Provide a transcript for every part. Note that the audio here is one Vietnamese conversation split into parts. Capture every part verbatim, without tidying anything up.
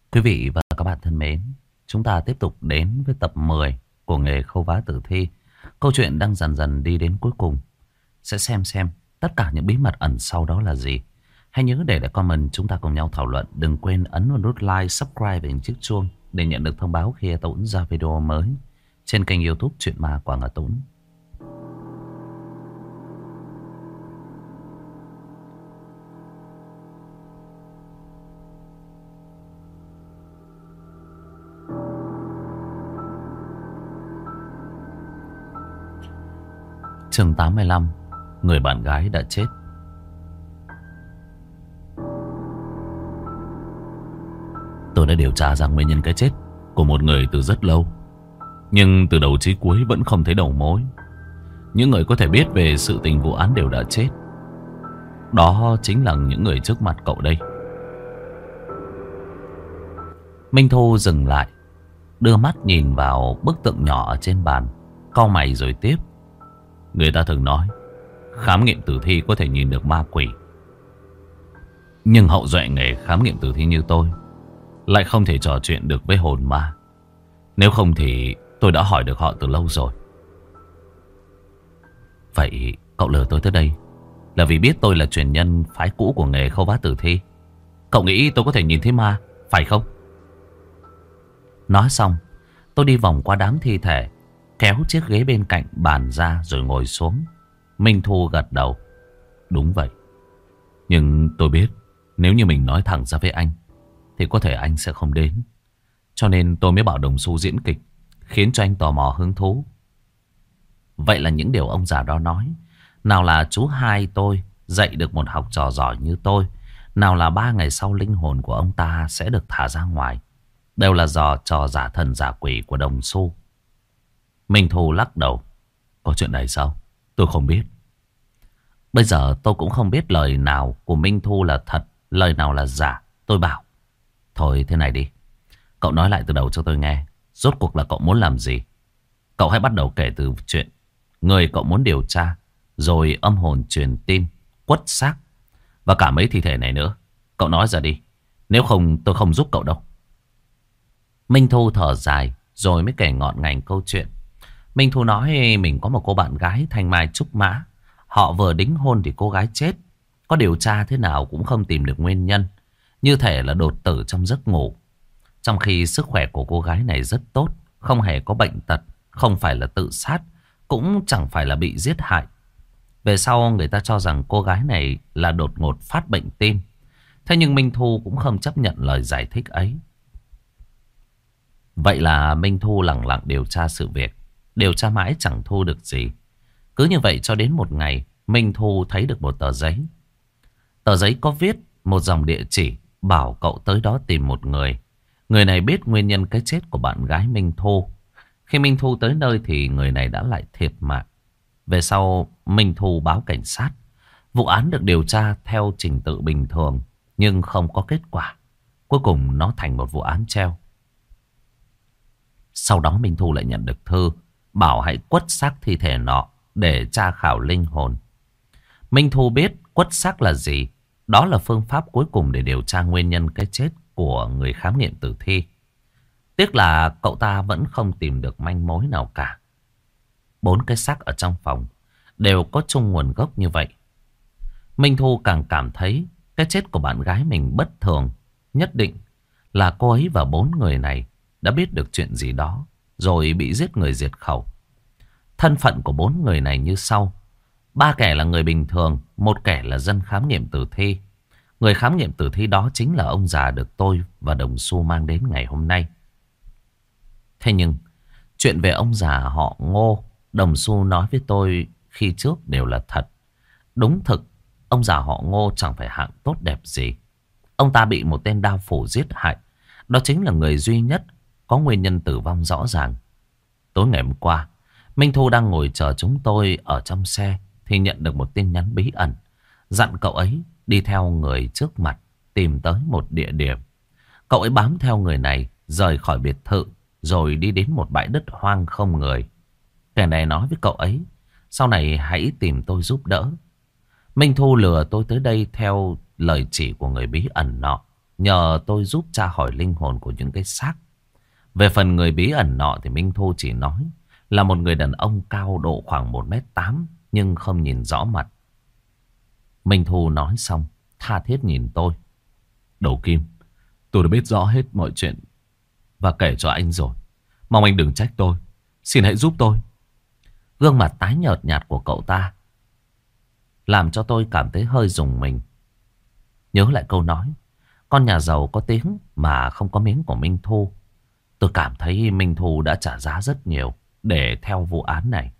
Quý vị và các bạn thân mến, chúng ta tiếp tục đến với tập mười của nghề khâu vá tử thi. Câu chuyện đang dần dần đi đến cuối cùng. Sẽ xem xem tất cả những bí mật ẩn sau đó là gì. Hãy nhớ để lại comment chúng ta cùng nhau thảo luận. Đừng quên ấn vào nút like, subscribe và chiếc chuông để nhận được thông báo khi Tuấn ra video mới trên kênh YouTube Chuyện Ma Quảng Ngà Tuấn. Chương tám mươi lăm. Người bạn gái đã chết. Tôi đã điều tra ra nguyên nhân cái chết của một người từ rất lâu, nhưng từ đầu chí cuối vẫn không thấy đầu mối. Những người có thể biết về sự tình vụ án đều đã chết. Đó chính là những người trước mặt cậu đây. Minh Thu dừng lại, đưa mắt nhìn vào bức tượng nhỏ ở trên bàn, cau mày rồi tiếp. Người ta thường nói khám nghiệm tử thi có thể nhìn được ma quỷ, nhưng hậu duệ nghề khám nghiệm tử thi như tôi lại không thể trò chuyện được với hồn ma. Nếu không thì tôi đã hỏi được họ từ lâu rồi. Vậy cậu lừa tôi tới đây là vì biết tôi là truyền nhân phái cũ của nghề khâu vá tử thi. Cậu nghĩ tôi có thể nhìn thấy ma, phải không? Nói xong, tôi đi vòng qua đám thi thể, kéo chiếc ghế bên cạnh bàn ra rồi ngồi xuống. Minh Thu gật đầu. Đúng vậy. Nhưng tôi biết nếu như mình nói thẳng ra với anh thì có thể anh sẽ không đến. Cho nên tôi mới bảo đồng xu diễn kịch, khiến cho anh tò mò hứng thú. Vậy là những điều ông già đó nói, nào là chú hai tôi dạy được một học trò giỏi như tôi, nào là ba ngày sau linh hồn của ông ta sẽ được thả ra ngoài, đều là do trò giả thần giả quỷ của đồng xu. Minh Thu lắc đầu. Có chuyện này sao? Tôi không biết. Bây giờ tôi cũng không biết lời nào của Minh Thu là thật, lời nào là giả. Tôi bảo, thôi thế này đi, cậu nói lại từ đầu cho tôi nghe. Rốt cuộc là cậu muốn làm gì? Cậu hãy bắt đầu kể từ chuyện người cậu muốn điều tra, rồi âm hồn truyền tin, quất xác và cả mấy thi thể này nữa. Cậu nói ra đi, nếu không tôi không giúp cậu đâu. Minh Thu thở dài rồi mới kể ngọn ngành câu chuyện. Minh Thu nói mình có một cô bạn gái thanh mai trúc mã. Họ vừa đính hôn thì cô gái chết. Có điều tra thế nào cũng không tìm được nguyên nhân, như thể là đột tử trong giấc ngủ. Trong khi sức khỏe của cô gái này rất tốt, không hề có bệnh tật, không phải là tự sát, cũng chẳng phải là bị giết hại. Về sau người ta cho rằng cô gái này là đột ngột phát bệnh tim. Thế nhưng Minh Thu cũng không chấp nhận lời giải thích ấy. Vậy là Minh Thu lẳng lặng điều tra sự việc. Điều tra mãi chẳng thu được gì. Cứ như vậy cho đến một ngày, Minh Thu thấy được một tờ giấy. Tờ giấy có viết một dòng địa chỉ, bảo cậu tới đó tìm một người. Người này biết nguyên nhân cái chết của bạn gái Minh Thu. Khi Minh Thu tới nơi thì người này đã lại thiệt mạng. Về sau Minh Thu báo cảnh sát. Vụ án được điều tra theo trình tự bình thường, nhưng không có kết quả. Cuối cùng nó thành một vụ án treo. Sau đó Minh Thu lại nhận được thư bảo hãy quất xác thi thể nọ để tra khảo linh hồn. Minh Thu biết quất xác là gì. Đó là phương pháp cuối cùng để điều tra nguyên nhân cái chết của người khám nghiệm tử thi. Tiếc là cậu ta vẫn không tìm được manh mối nào cả. Bốn cái xác ở trong phòng đều có chung nguồn gốc như vậy. Minh Thu càng cảm thấy cái chết của bạn gái mình bất thường. Nhất định là cô ấy và bốn người này đã biết được chuyện gì đó, rồi bị giết người diệt khẩu. Thân phận của bốn người này như sau. Ba kẻ là người bình thường, một kẻ là dân khám nghiệm tử thi. Người khám nghiệm tử thi đó chính là ông già được tôi và đồng xu mang đến ngày hôm nay. Thế nhưng chuyện về ông già họ Ngô đồng xu nói với tôi khi trước đều là thật. Đúng thực, ông già họ Ngô chẳng phải hạng tốt đẹp gì. Ông ta bị một tên đao phủ giết hại. Đó chính là người duy nhất có nguyên nhân tử vong rõ ràng. Tối ngày hôm qua, Minh Thu đang ngồi chờ chúng tôi ở trong xe thì nhận được một tin nhắn bí ẩn, dặn cậu ấy đi theo người trước mặt tìm tới một địa điểm. Cậu ấy bám theo người này rời khỏi biệt thự, rồi đi đến một bãi đất hoang không người. Kẻ này nói với cậu ấy sau này hãy tìm tôi giúp đỡ. Minh Thu lừa tôi tới đây theo lời chỉ của người bí ẩn nọ. nhờ tôi giúp tra hỏi linh hồn của những cái xác. Về phần người bí ẩn nọ thì Minh Thu chỉ nói là một người đàn ông cao độ khoảng một mét tám nhưng không nhìn rõ mặt. Minh Thu nói xong tha thiết nhìn tôi. Đầu Kim, tôi đã biết rõ hết mọi chuyện và kể cho anh rồi. Mong anh đừng trách tôi. Xin hãy giúp tôi. Gương mặt tái nhợt nhạt của cậu ta làm cho tôi cảm thấy hơi rùng mình. Nhớ lại câu nói con nhà giàu có tiếng mà không có miếng của Minh Thu. Tôi cảm thấy Minh Thu đã trả giá rất nhiều để theo vụ án này.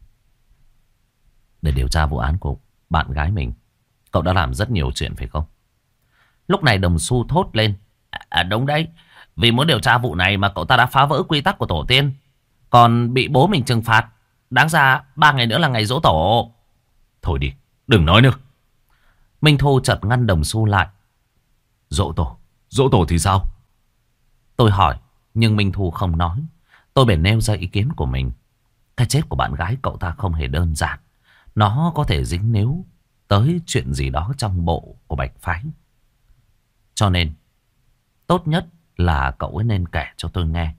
Để điều tra vụ án của bạn gái mình, cậu đã làm rất nhiều chuyện phải không? Lúc này Đồng Xu thốt lên. À đúng đấy. Vì muốn điều tra vụ này mà cậu ta đã phá vỡ quy tắc của tổ tiên, còn bị bố mình trừng phạt. Đáng ra ba ngày nữa là ngày giỗ tổ. Thôi đi, đừng nói nữa. Minh Thu chợt ngăn Đồng Xu lại. Giỗ tổ, giỗ tổ thì sao? Tôi hỏi, nhưng Minh Thu không nói. Tôi bèn nêu ra ý kiến của mình. Cái chết của bạn gái cậu ta không hề đơn giản. Nó có thể dính níu tới chuyện gì đó trong bộ của Bạch Phái. Cho nên tốt nhất là cậu ấy nên kể cho tôi nghe.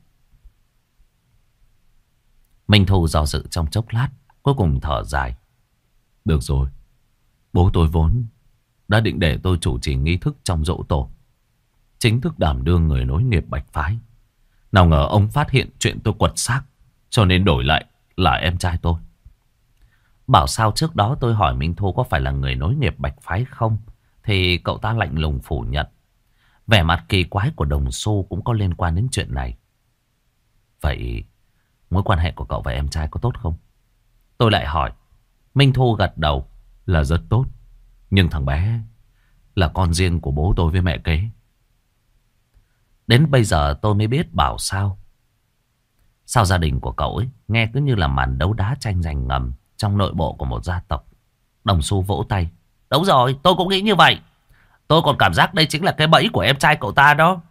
Minh Thu do dự trong chốc lát, cuối cùng thở dài. Được rồi, bố tôi vốn đã định để tôi chủ trì nghi thức trong giỗ tổ, chính thức đảm đương người nối nghiệp Bạch Phái. Nào ngờ ông phát hiện chuyện tôi quật xác, cho nên đổi lại là em trai tôi. Bảo sao trước đó tôi hỏi Minh Thu có phải là người nối nghiệp Bạch Phái không, thì cậu ta lạnh lùng phủ nhận. Vẻ mặt kỳ quái của Đồng Xu cũng có liên quan đến chuyện này. Vậy mối quan hệ của cậu và em trai có tốt không? Tôi lại hỏi. Minh Thu gật đầu là rất tốt. Nhưng thằng bé là con riêng của bố tôi với mẹ kế. Đến bây giờ tôi mới biết bảo sao. Sao gia đình của cậu ấy nghe cứ như là màn đấu đá tranh giành ngầm trong nội bộ của một gia tộc. Đồng Xu vỗ tay. Đúng rồi, tôi cũng nghĩ như vậy. Tôi còn cảm giác đây chính là cái bẫy của em trai cậu ta đó.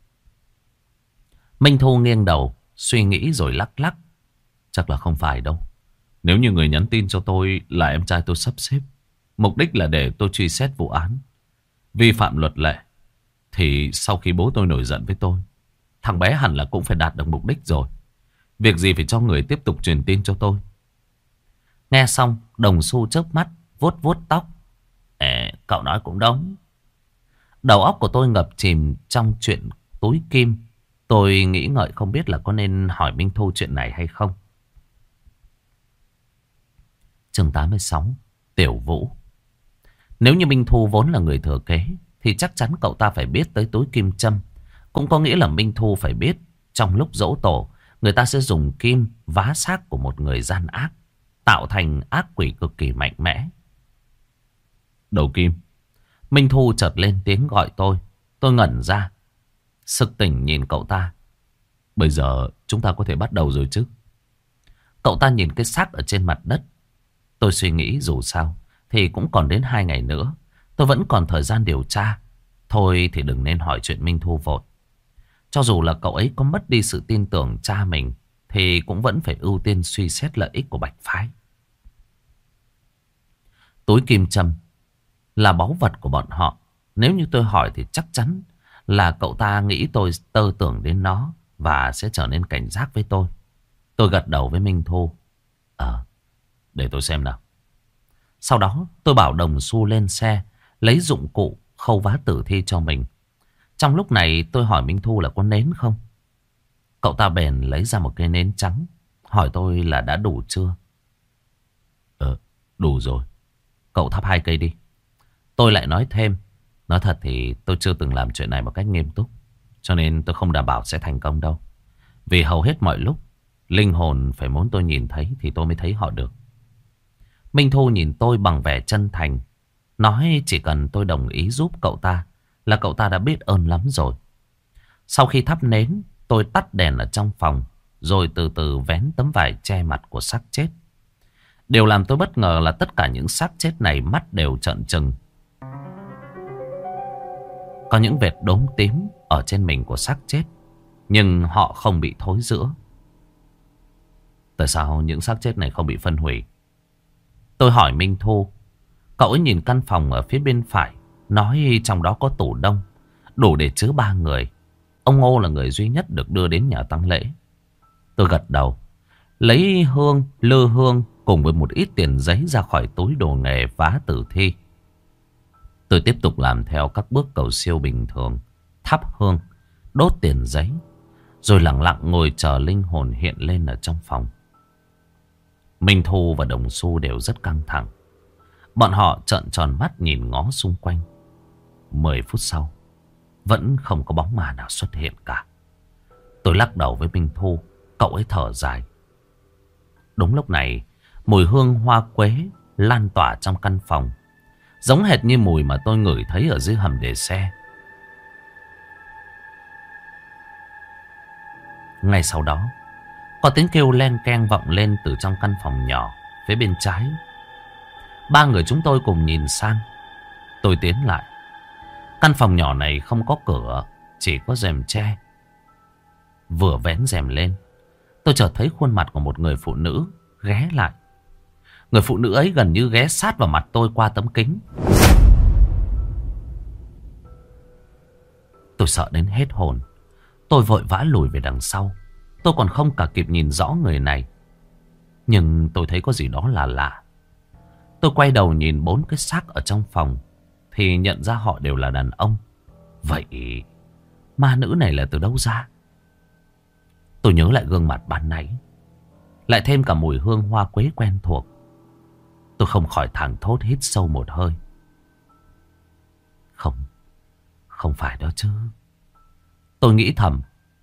Minh Thu nghiêng đầu, suy nghĩ rồi lắc lắc. Chắc là không phải đâu. Nếu như người nhắn tin cho tôi là em trai tôi sắp xếp, mục đích là để tôi truy xét vụ án vi phạm luật lệ, thì sau khi bố tôi nổi giận với tôi, thằng bé hẳn là cũng phải đạt được mục đích rồi. Việc gì phải cho người tiếp tục truyền tin cho tôi. Nghe xong, Đồng Xu chớp mắt, vuốt vuốt tóc. Ê, cậu nói cũng đúng. Đầu óc của tôi ngập chìm trong chuyện túi kim. Tôi nghĩ ngợi không biết là có nên hỏi Minh Thu chuyện này hay không. Chương tám mươi sáu. Tiểu Vũ. Nếu như Minh Thu vốn là người thừa kế, thì chắc chắn cậu ta phải biết tới túi kim châm. Cũng có nghĩa là Minh Thu phải biết trong lúc giỗ tổ, người ta sẽ dùng kim vá xác của một người gian ác, tạo thành ác quỷ cực kỳ mạnh mẽ. Đầu Kim. Minh Thu chợt lên tiếng gọi tôi. Tôi ngẩn ra, sực tỉnh nhìn cậu ta. Bây giờ chúng ta có thể bắt đầu rồi chứ? Cậu ta nhìn cái xác ở trên mặt đất. Tôi suy nghĩ dù sao thì cũng còn đến hai ngày nữa. Tôi vẫn còn thời gian điều tra. Thôi thì đừng nên hỏi chuyện Minh Thu vội. Cho dù là cậu ấy có mất đi sự tin tưởng cha mình, thì cũng vẫn phải ưu tiên suy xét lợi ích của Bạch Phái. Túi kim châm là báu vật của bọn họ. Nếu như tôi hỏi thì chắc chắn là cậu ta nghĩ tôi tơ tưởng đến nó và sẽ trở nên cảnh giác với tôi. Tôi gật đầu với Minh Thu. Ờ, để tôi xem nào. Sau đó tôi bảo Đồng Xu lên xe, lấy dụng cụ khâu vá tử thi cho mình. Trong lúc này tôi hỏi Minh Thu là có nến không. Cậu ta bèn lấy ra một cây nến trắng, hỏi tôi là đã đủ chưa. Ờ, đủ rồi. Cậu thắp hai cây đi. Tôi lại nói thêm. Nói thật thì tôi chưa từng làm chuyện này một cách nghiêm túc, cho nên tôi không đảm bảo sẽ thành công đâu. Vì hầu hết mọi lúc, linh hồn phải muốn tôi nhìn thấy thì tôi mới thấy họ được. Minh Thu nhìn tôi bằng vẻ chân thành, nói chỉ cần tôi đồng ý giúp cậu ta là cậu ta đã biết ơn lắm rồi. Sau khi thắp nến, tôi tắt đèn ở trong phòng, rồi từ từ vén tấm vải che mặt của xác chết. Điều làm tôi bất ngờ là tất cả những xác chết này mắt đều trợn trừng. Có những vệt đốm tím ở trên mình của xác chết, nhưng họ không bị thối rữa. Tại sao những xác chết này không bị phân hủy? Tôi hỏi Minh Thu. Cậu ấy nhìn căn phòng ở phía bên phải, nói trong đó có tủ đông. đủ để chứa ba người. Ông Ngô là người duy nhất được đưa đến nhà tang lễ. Tôi gật đầu, lấy hương, lư hương cùng với một ít tiền giấy ra khỏi túi đồ nghề vá tử thi. Tôi tiếp tục làm theo các bước cầu siêu bình thường, thắp hương, đốt tiền giấy, rồi lặng lặng ngồi chờ linh hồn hiện lên ở trong phòng. Minh Thu và Đồng Xu đều rất căng thẳng. Bọn họ trợn tròn mắt nhìn ngó xung quanh. Mười phút sau, vẫn không có bóng ma nào xuất hiện cả. Tôi lắc đầu với Minh Thu, cậu ấy thở dài. Đúng lúc này, mùi hương hoa quế lan tỏa trong căn phòng, giống hệt như mùi mà tôi ngửi thấy ở dưới hầm để xe. Ngay sau đó, có tiếng kêu len keng vọng lên từ trong căn phòng nhỏ phía bên trái. Ba người chúng tôi cùng nhìn sang. Tôi tiến lại. Căn phòng nhỏ này không có cửa, chỉ có rèm tre. Vừa vén rèm lên, tôi chợt thấy khuôn mặt của một người phụ nữ ghé lại. Người phụ nữ ấy gần như ghé sát vào mặt tôi qua tấm kính. Tôi sợ đến hết hồn. Tôi vội vã lùi về đằng sau. Tôi còn không cả kịp nhìn rõ người này. Nhưng tôi thấy có gì đó là lạ. Tôi quay đầu nhìn bốn cái xác ở trong phòng, thì nhận ra họ đều là đàn ông. Vậy ma nữ này là từ đâu ra? Tôi nhớ lại gương mặt ban nãy, lại thêm cả mùi hương hoa quế quen thuộc. Tôi không khỏi thảng thốt hít sâu một hơi. Không, không phải đó chứ. Tôi nghĩ thầm.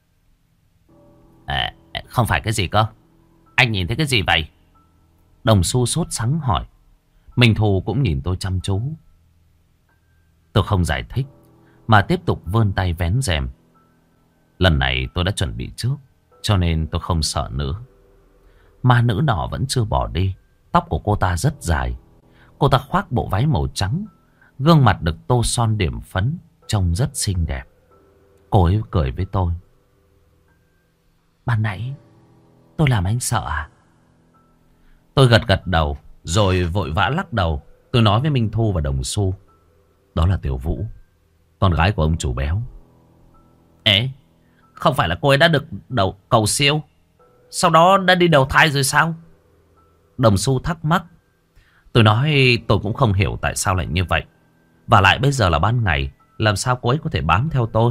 À, không phải cái gì cơ? Anh nhìn thấy cái gì vậy? Đồng Xu sốt sắng hỏi. Minh Thu cũng nhìn tôi chăm chú. Tôi không giải thích, mà tiếp tục vươn tay vén rèm. Lần này tôi đã chuẩn bị trước, cho nên tôi không sợ nữa. Ma nữ nọ vẫn chưa bỏ đi. Tóc của cô ta rất dài. Cô ta khoác bộ váy màu trắng, gương mặt được tô son điểm phấn, trông rất xinh đẹp. Cô ấy cười với tôi. Ban nãy tôi làm anh sợ à? Tôi gật gật đầu, rồi vội vã lắc đầu. Tôi nói với Minh Thu và Đồng Xu. Đó là Tiểu Vũ, con gái của ông chủ béo. Ê, không phải là cô ấy đã được đầu cầu siêu, sau đó đã đi đầu thai rồi sao? Đồng Xu thắc mắc. Tôi nói tôi cũng không hiểu tại sao lại như vậy. Và lại bây giờ là ban ngày, làm sao cô ấy có thể bám theo tôi?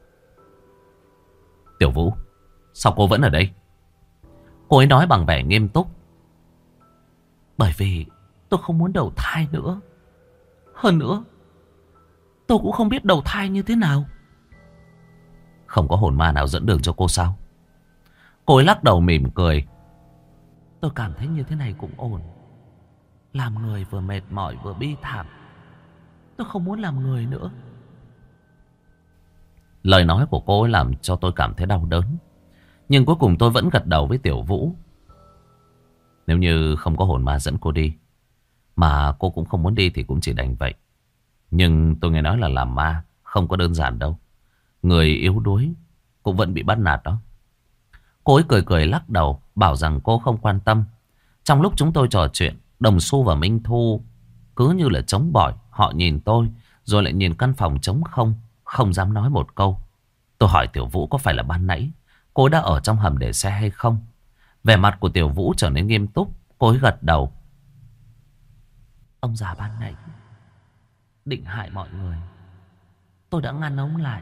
Tiểu Vũ, sao cô vẫn ở đây? Cô ấy nói bằng vẻ nghiêm túc. Bởi vì tôi không muốn đầu thai nữa. Hơn nữa, tôi cũng không biết đầu thai như thế nào. Không có hồn ma nào dẫn đường cho cô sao? Cô ấy lắc đầu mỉm cười. Tôi cảm thấy như thế này cũng ổn. Làm người vừa mệt mỏi vừa bi thảm. Tôi không muốn làm người nữa. Lời nói của cô ấy làm cho tôi cảm thấy đau đớn. Nhưng cuối cùng tôi vẫn gật đầu với Tiểu Vũ. Nếu như không có hồn ma dẫn cô đi, mà cô cũng không muốn đi thì cũng chỉ đành vậy. Nhưng tôi nghe nói là làm ma không có đơn giản đâu. Người yếu đuối cũng vẫn bị bắt nạt đó. Cô ấy cười cười lắc đầu, bảo rằng cô không quan tâm. Trong lúc chúng tôi trò chuyện, Đồng Xu và Minh Thu cứ như là trống bỏi. Họ nhìn tôi, rồi lại nhìn căn phòng trống không, không dám nói một câu. Tôi hỏi Tiểu Vũ có phải là ban nãy cô ấy đã ở trong hầm để xe hay không. Vẻ mặt của Tiểu Vũ trở nên nghiêm túc. Cô ấy gật đầu. Ông già ban nãy định hại mọi người, tôi đã ngăn ông lại.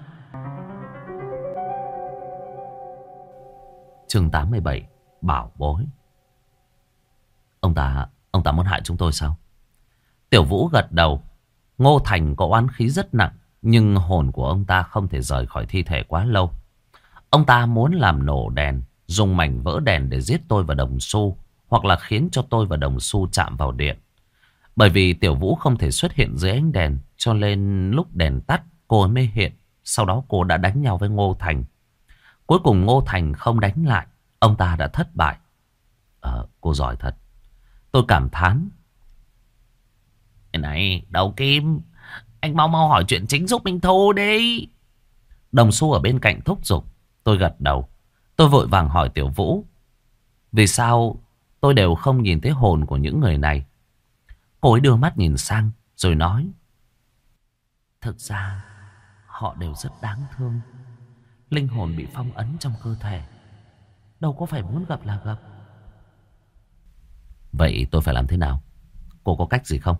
Chương tám mươi bảy. Bảo bối. Ông ta Ông ta muốn hại chúng tôi sao? Tiểu Vũ gật đầu. Ngô Thành có oán khí rất nặng, nhưng hồn của ông ta không thể rời khỏi thi thể quá lâu. Ông ta muốn làm nổ đèn, dùng mảnh vỡ đèn để giết tôi và Đồng Xu, hoặc là khiến cho tôi và Đồng Xu chạm vào điện. Bởi vì Tiểu Vũ không thể xuất hiện dưới ánh đèn, cho nên lúc đèn tắt cô ấy mới hiện. Sau đó cô đã đánh nhau với Ngô Thành. Cuối cùng Ngô Thành không đánh lại, ông ta đã thất bại. Ờ, cô giỏi thật. Tôi cảm thán. Này, Đầu Kim, anh mau mau hỏi chuyện chính giúp Minh Thu đi. Đồng Xu ở bên cạnh thúc giục. Tôi gật đầu. Tôi vội vàng hỏi Tiểu Vũ, vì sao tôi đều không nhìn thấy hồn của những người này? Cô ấy đưa mắt nhìn sang rồi nói. Thực ra Họ đều rất đáng thương. Linh hồn bị phong ấn trong cơ thể, đâu có phải muốn gặp là gặp. Vậy tôi phải làm thế nào? Cô có cách gì không?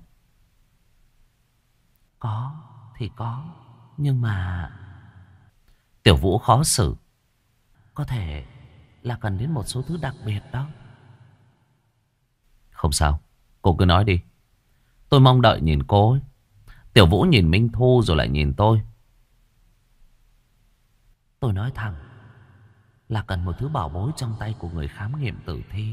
Có thì có, nhưng mà... Tiểu Vũ khó xử. Có thể là cần đến một số thứ đặc biệt đó. Không sao, cô cứ nói đi. Tôi mong đợi nhìn cô ấy. Tiểu Vũ nhìn Minh Thu rồi lại nhìn tôi. Tôi nói thẳng là cần một thứ bảo bối trong tay của người khám nghiệm tử thi.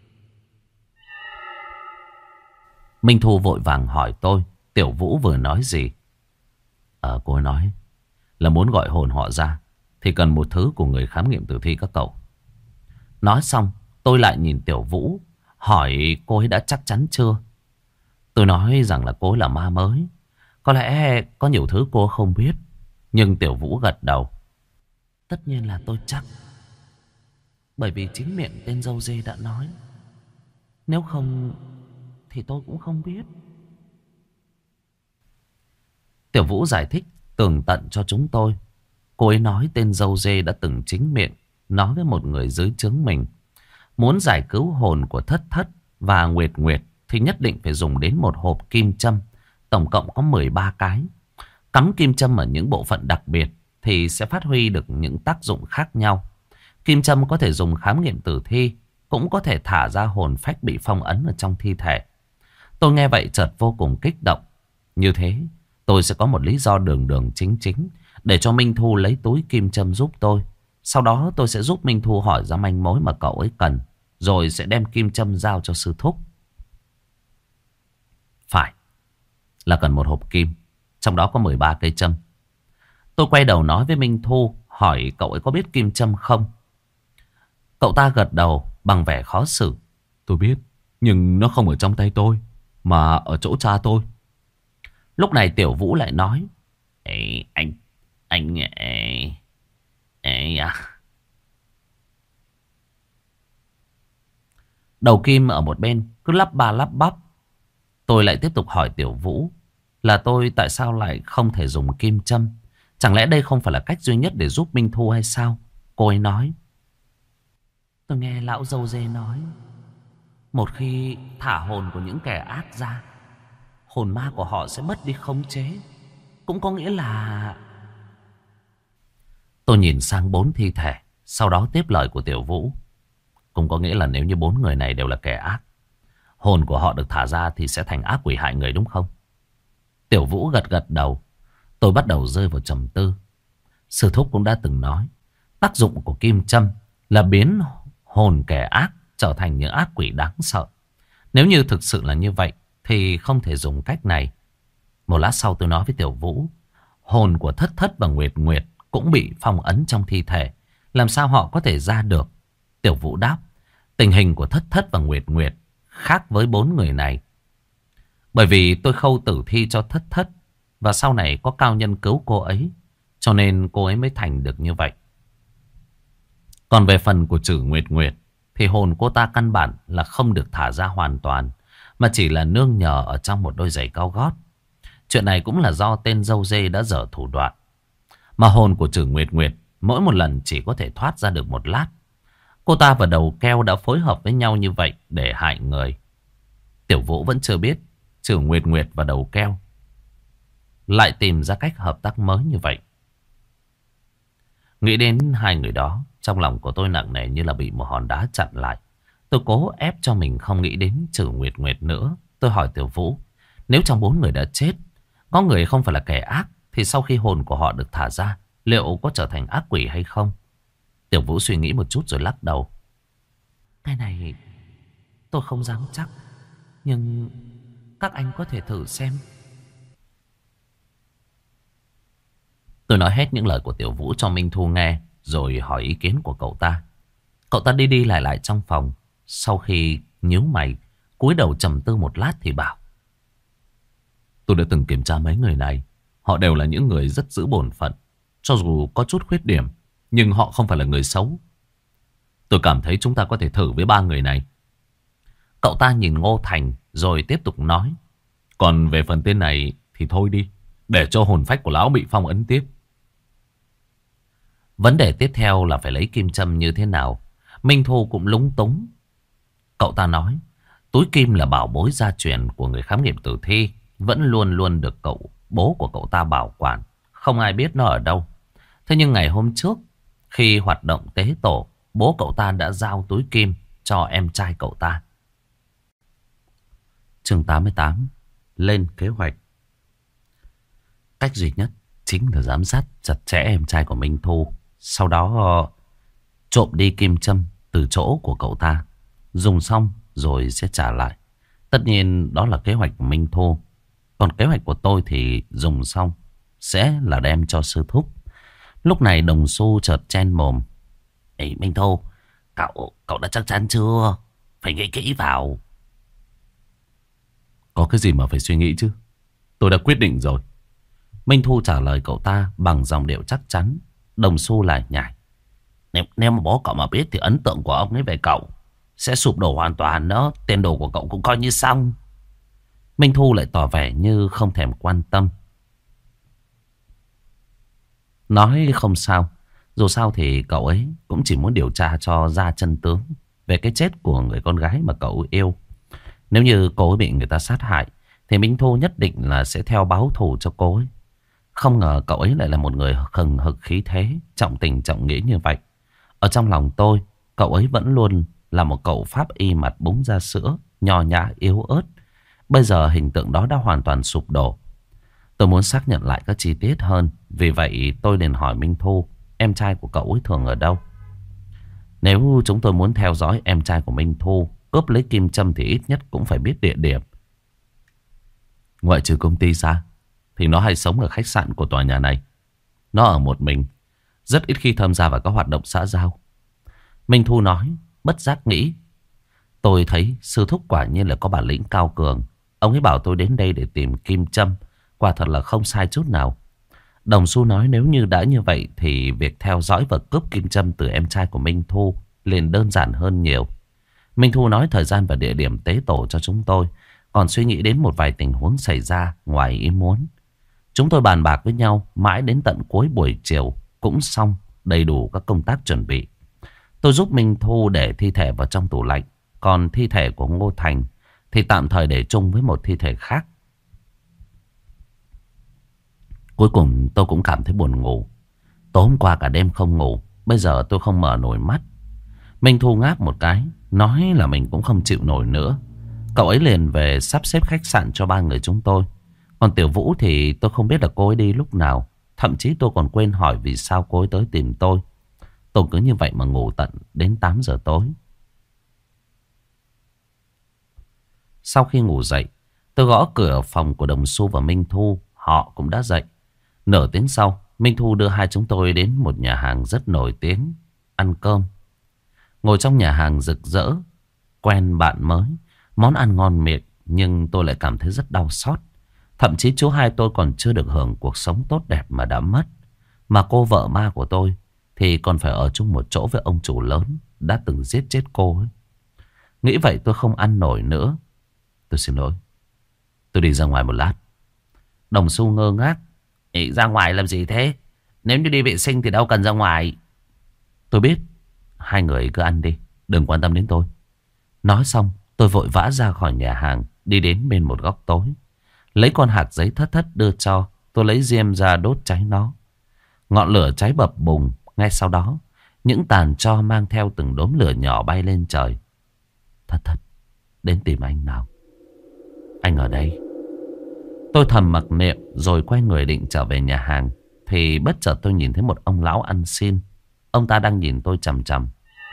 Minh Thu vội vàng hỏi tôi Tiểu Vũ vừa nói gì. Ờ cô ấy nói là muốn gọi hồn họ ra thì cần một thứ của người khám nghiệm tử thi các cậu. Nói xong tôi lại nhìn Tiểu Vũ, hỏi cô ấy đã chắc chắn chưa. Tôi nói rằng là cô ấy là ma mới, có lẽ có nhiều thứ cô không biết. Nhưng Tiểu Vũ gật đầu. Tất nhiên là tôi chắc, bởi vì chính miệng tên dâu dê đã nói. Nếu không thì tôi cũng không biết. Tiểu Vũ giải thích tường tận cho chúng tôi. Cô ấy nói tên dâu dê đã từng chính miệng nói với một người dưới trướng mình, muốn giải cứu hồn của Thất Thất và Nguyệt Nguyệt thì nhất định phải dùng đến một hộp kim châm. Tổng cộng có mười ba cái. Cắm kim châm ở những bộ phận đặc biệt thì sẽ phát huy được những tác dụng khác nhau. Kim châm có thể dùng khám nghiệm tử thi, cũng có thể thả ra hồn phách bị phong ấn ở trong thi thể. Tôi nghe vậy chợt vô cùng kích động. Như thế tôi sẽ có một lý do đường đường chính chính để cho Minh Thu lấy túi kim châm giúp tôi. Sau đó tôi sẽ giúp Minh Thu hỏi ra manh mối mà cậu ấy cần, rồi sẽ đem kim châm giao cho sư thúc. Phải, là cần một hộp kim, trong đó có mười ba cây châm. Tôi quay đầu nói với Minh Thu, hỏi cậu ấy có biết kim châm không. Cậu ta gật đầu bằng vẻ khó xử. Tôi biết, nhưng nó không ở trong tay tôi, mà ở chỗ cha tôi. Lúc này Tiểu Vũ lại nói. Ê, anh, anh, ê, ê à. Đầu kim ở một bên cứ lắp ba lắp bắp. Tôi lại tiếp tục hỏi Tiểu Vũ là tôi tại sao lại không thể dùng kim châm. Chẳng lẽ đây không phải là cách duy nhất để giúp Minh Thu hay sao? Cô ấy nói. Tôi nghe lão dâu dê nói, một khi thả hồn của những kẻ ác ra, hồn ma của họ sẽ mất đi khống chế. Cũng có nghĩa là... Tôi nhìn sang bốn thi thể, sau đó tiếp lời của Tiểu Vũ. Cũng có nghĩa là nếu như bốn người này đều là kẻ ác, hồn của họ được thả ra thì sẽ thành ác quỷ hại người đúng không? Tiểu Vũ gật gật đầu. Tôi bắt đầu rơi vào trầm tư. Sư thúc cũng đã từng nói, tác dụng của kim châm là biến hồn kẻ ác trở thành những ác quỷ đáng sợ. Nếu như thực sự là như vậy thì không thể dùng cách này. Một lát sau tôi nói với Tiểu Vũ, hồn của Thất Thất và Nguyệt Nguyệt cũng bị phong ấn trong thi thể, làm sao họ có thể ra được? Tiểu Vũ đáp, tình hình của Thất Thất và Nguyệt Nguyệt khác với bốn người này. Bởi vì tôi khâu tử thi cho Thất Thất, và sau này có cao nhân cứu cô ấy, cho nên cô ấy mới thành được như vậy. Còn về phần của Trử Nguyệt Nguyệt thì hồn cô ta căn bản là không được thả ra hoàn toàn, mà chỉ là nương nhờ ở trong một đôi giày cao gót. Chuyện này cũng là do tên dâu dê đã dở thủ đoạn. Mà hồn của Trử Nguyệt Nguyệt mỗi một lần chỉ có thể thoát ra được một lát. Cô ta và đầu keo đã phối hợp với nhau như vậy để hại người. Tiểu Vũ vẫn chưa biết Trử Nguyệt Nguyệt và đầu keo lại tìm ra cách hợp tác mới như vậy. Nghĩ đến hai người đó, trong lòng của tôi nặng nề như là bị một hòn đá chặn lại. Tôi cố ép cho mình không nghĩ đến Trử Nguyệt Nguyệt nữa. Tôi hỏi Tiểu Vũ, nếu trong bốn người đã chết, có người không phải là kẻ ác, thì sau khi hồn của họ được thả ra, liệu có trở thành ác quỷ hay không? Tiểu Vũ suy nghĩ một chút rồi lắc đầu. Cái này tôi không dám chắc, nhưng các anh có thể thử xem. Tôi nói hết những lời của Tiểu Vũ cho Minh Thu nghe, rồi hỏi ý kiến của cậu ta. Cậu ta đi đi lại lại trong phòng, sau khi nhíu mày, cúi đầu trầm tư một lát thì bảo. Tôi đã từng kiểm tra mấy người này, họ đều là những người rất giữ bổn phận. Cho dù có chút khuyết điểm, nhưng họ không phải là người xấu. Tôi cảm thấy chúng ta có thể thử với ba người này. Cậu ta nhìn Ngô Thành rồi tiếp tục nói. Còn về phần tên này thì thôi đi, để cho hồn phách của lão bị phong ấn tiếp. Vấn đề tiếp theo là phải lấy kim châm như thế nào. Minh Thu cũng lúng túng. Cậu ta nói túi kim là bảo bối gia truyền của người khám nghiệm tử thi, vẫn luôn luôn được cậu bố của cậu ta bảo quản, không ai biết nó ở đâu. Thế nhưng ngày hôm trước, khi hoạt động tế tổ, bố cậu ta đã giao túi kim cho em trai cậu ta. Chương tám mươi tám. Lên kế hoạch. Cách duy nhất chính là giám sát chặt chẽ em trai của Minh Thu. Sau đó trộm đi kim châm từ chỗ của cậu ta, dùng xong rồi sẽ trả lại. Tất nhiên đó là kế hoạch của Minh Thu. Còn kế hoạch của tôi thì dùng xong sẽ là đem cho sư thúc. Lúc này Đồng Xu chợt chen mồm. Ê Minh Thu, cậu, cậu đã chắc chắn chưa? Phải nghĩ kỹ vào. Có cái gì mà phải suy nghĩ chứ? Tôi đã quyết định rồi. Minh Thu trả lời cậu ta bằng giọng điệu chắc chắn. Đồng Xu lại nhảy. Nếu, nếu mà bố cậu mà biết thì ấn tượng của ông ấy về cậu sẽ sụp đổ hoàn toàn đó. Tiền đồ của cậu cũng coi như xong. Minh Thu lại tỏ vẻ như không thèm quan tâm. Nói không sao. Dù sao thì cậu ấy cũng chỉ muốn điều tra cho ra chân tướng về cái chết của người con gái mà cậu yêu. Nếu như cô ấy bị người ta sát hại thì Minh Thu nhất định là sẽ theo báo thù cho cô ấy. Không ngờ cậu ấy lại là một người hừng hực khí thế, trọng tình trọng nghĩa như vậy. Ở trong lòng tôi, cậu ấy vẫn luôn là một cậu pháp y mặt búng ra sữa, nho nhã yếu ớt. Bây giờ hình tượng đó đã hoàn toàn sụp đổ. Tôi muốn xác nhận lại các chi tiết hơn. Vì vậy tôi liền hỏi Minh Thu, em trai của cậu ấy thường ở đâu? Nếu chúng tôi muốn theo dõi em trai của Minh Thu cướp lấy kim châm thì ít nhất cũng phải biết địa điểm. Ngoại trừ công ty ra thì nó hay sống ở khách sạn của tòa nhà này. Nó ở một mình, rất ít khi tham gia vào các hoạt động xã giao. Minh Thu nói, bất giác nghĩ. Tôi thấy sư thúc quả nhiên là có bản lĩnh cao cường. Ông ấy bảo tôi đến đây để tìm kim châm, quả thật là không sai chút nào. Đồng Xu nói nếu như đã như vậy thì việc theo dõi và cướp kim châm từ em trai của Minh Thu liền đơn giản hơn nhiều. Minh Thu nói thời gian và địa điểm tế tổ cho chúng tôi, còn suy nghĩ đến một vài tình huống xảy ra ngoài ý muốn. Chúng tôi bàn bạc với nhau mãi đến tận cuối buổi chiều cũng xong đầy đủ các công tác chuẩn bị. Tôi giúp Minh Thu để thi thể vào trong tủ lạnh, còn thi thể của Ngô Thành thì tạm thời để chung với một thi thể khác. Cuối cùng tôi cũng cảm thấy buồn ngủ. Tối hôm qua cả đêm không ngủ, bây giờ tôi không mở nổi mắt. Minh Thu ngáp một cái, nói là mình cũng không chịu nổi nữa. Cậu ấy liền về sắp xếp khách sạn cho ba người chúng tôi. Còn Tiểu Vũ thì tôi không biết là cô ấy đi lúc nào. Thậm chí tôi còn quên hỏi vì sao cô ấy tới tìm tôi. Tôi cứ như vậy mà ngủ tận đến tám giờ tối. Sau khi ngủ dậy, tôi gõ cửa phòng của Đồng Xu và Minh Thu. Họ cũng đã dậy. Nửa tiếng sau, Minh Thu đưa hai chúng tôi đến một nhà hàng rất nổi tiếng, ăn cơm. Ngồi trong nhà hàng rực rỡ, quen bạn mới, món ăn ngon miệng, nhưng tôi lại cảm thấy rất đau xót. Thậm chí chú hai tôi còn chưa được hưởng cuộc sống tốt đẹp mà đã mất. Mà cô vợ ma của tôi thì còn phải ở chung một chỗ với ông chủ lớn đã từng giết chết cô ấy. Nghĩ vậy tôi không ăn nổi nữa. Tôi xin lỗi, tôi đi ra ngoài một lát. Đồng Xu ngơ ngác. Ý, ra ngoài làm gì thế? Nếu như đi vệ sinh thì đâu cần ra ngoài. Tôi biết. Hai người cứ ăn đi, đừng quan tâm đến tôi. Nói xong tôi vội vã ra khỏi nhà hàng, đi đến bên một góc tối, lấy con hạt giấy thất thất đưa cho. Tôi lấy diêm ra đốt cháy nó. Ngọn lửa cháy bập bùng. Ngay sau đó những tàn tro mang theo từng đốm lửa nhỏ bay lên trời. Thất thất, đến tìm anh nào. Anh ở đây. Tôi thầm mặc niệm rồi quay người định trở về nhà hàng. Thì bất chợt tôi nhìn thấy một ông lão ăn xin. Ông ta đang nhìn tôi chằm chằm.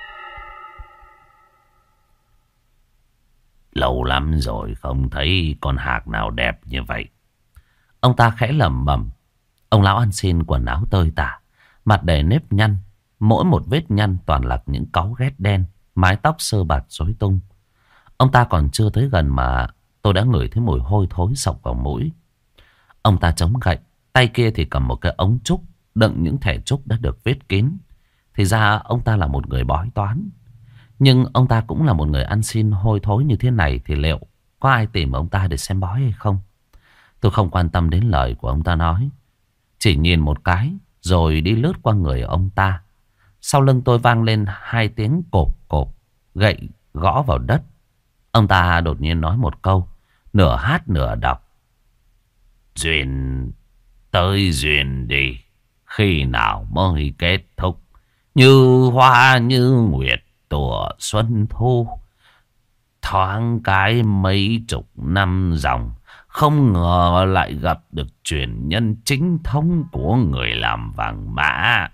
Lâu lắm rồi không thấy con hạc nào đẹp như vậy. Ông ta khẽ lẩm bẩm. Ông lão ăn xin quần áo tơi tả, mặt đầy nếp nhăn. Mỗi một vết nhăn toàn là những cáu ghét đen, mái tóc sơ bạc rối tung. Ông ta còn chưa tới gần mà tôi đã ngửi thấy mùi hôi thối xộc vào mũi. Ông ta chống gậy, tay kia thì cầm một cái ống trúc đựng những thẻ trúc đã được viết kín. Thì ra ông ta là một người bói toán. Nhưng ông ta cũng là một người ăn xin hôi thối như thế này thì liệu có ai tìm ông ta để xem bói hay không? Tôi không quan tâm đến lời của ông ta nói. Chỉ nhìn một cái rồi đi lướt qua người ông ta. Sau lưng tôi vang lên hai tiếng cộp cộp, gậy gõ vào đất. Ông ta đột nhiên nói một câu, nửa hát nửa đọc. Duyên tới duyên đi, khi nào mới kết thúc? Như hoa như nguyệt tủa xuân thu, thoáng cái mấy chục năm dòng, không ngờ lại gặp được truyền nhân chính thống của người làm vàng mã.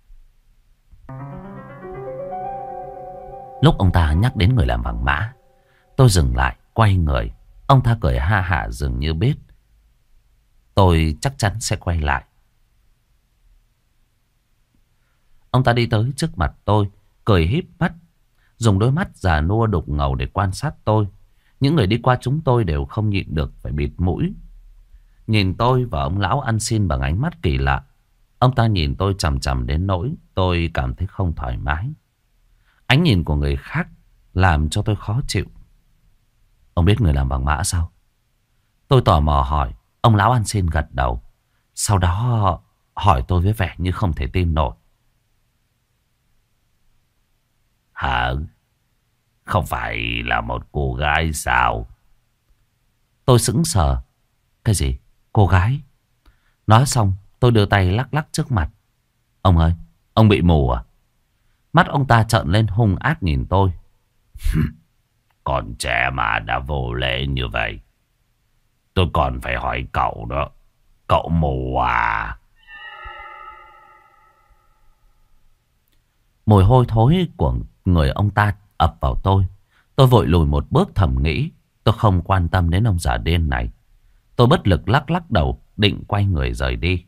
Lúc ông ta nhắc đến người làm vàng mã, tôi dừng lại, quay người. Ông ta cười ha hả dường như biết tôi chắc chắn sẽ quay lại. Ông ta đi tới trước mặt tôi, cười híp mắt, dùng đôi mắt già nua đục ngầu để quan sát tôi. Những người đi qua chúng tôi đều không nhịn được phải bịt mũi, nhìn tôi và ông lão ăn xin bằng ánh mắt kỳ lạ. Ông ta nhìn tôi chằm chằm đến nỗi tôi cảm thấy không thoải mái. Ánh nhìn của người khác làm cho tôi khó chịu. Ông biết người làm vàng mã sao? Tôi tò mò hỏi. Ông lão ăn xin gật đầu. Sau đó hỏi tôi với vẻ như không thể tin nổi. Hả? Không phải là một cô gái sao? Tôi sững sờ. Cái gì? Cô gái? Nói xong tôi đưa tay lắc lắc trước mặt. Ông ơi, ông bị mù à? Mắt ông ta trợn lên hung ác nhìn tôi. Còn trẻ mà đã vô lễ như vậy, tôi còn phải hỏi cậu đó. Cậu mù à? Mùi hôi thối của người ông ta ập vào tôi. Tôi vội lùi một bước thầm nghĩ tôi không quan tâm đến ông già điên này. Tôi bất lực lắc lắc đầu, định quay người rời đi.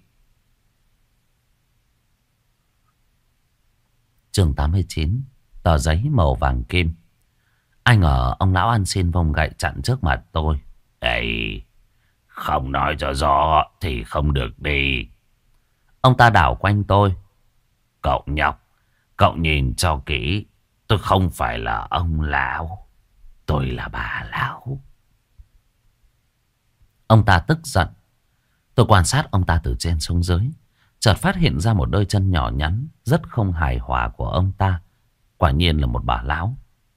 Chương tám mươi chín. Tờ giấy màu vàng kim. Ai ngờ ông lão ăn xin vung gậy chặn trước mặt tôi. Ê, không nói cho rõ thì không được đi. Ông ta đảo quanh tôi. Cậu nhóc, cậu nhìn cho kỹ. Tôi không phải là ông lão, tôi là bà lão. Ông ta tức giận. Tôi quan sát ông ta từ trên xuống dưới, chợt phát hiện ra một đôi chân nhỏ nhắn rất không hài hòa của ông ta. Quả nhiên là một bà lão.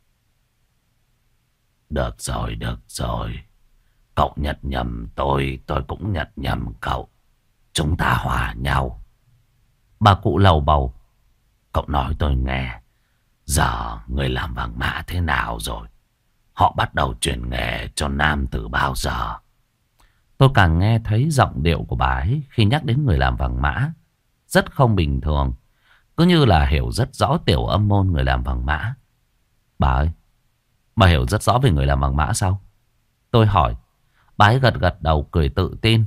Được rồi, được rồi. Cậu nhận nhầm tôi, tôi cũng nhận nhầm cậu. Chúng ta hòa nhau. Bà cụ lầu bầu. Cậu nói tôi nghe, giờ người làm vàng mã thế nào rồi? Họ bắt đầu chuyển nghề cho nam từ bao giờ? Tôi càng nghe thấy giọng điệu của bà ấy khi nhắc đến người làm vàng mã rất không bình thường. Cứ như là hiểu rất rõ tiểu âm môn người làm vàng mã. Bà ơi, bà hiểu rất rõ về người làm vàng mã sao? Tôi hỏi. Bà ấy gật gật đầu cười tự tin.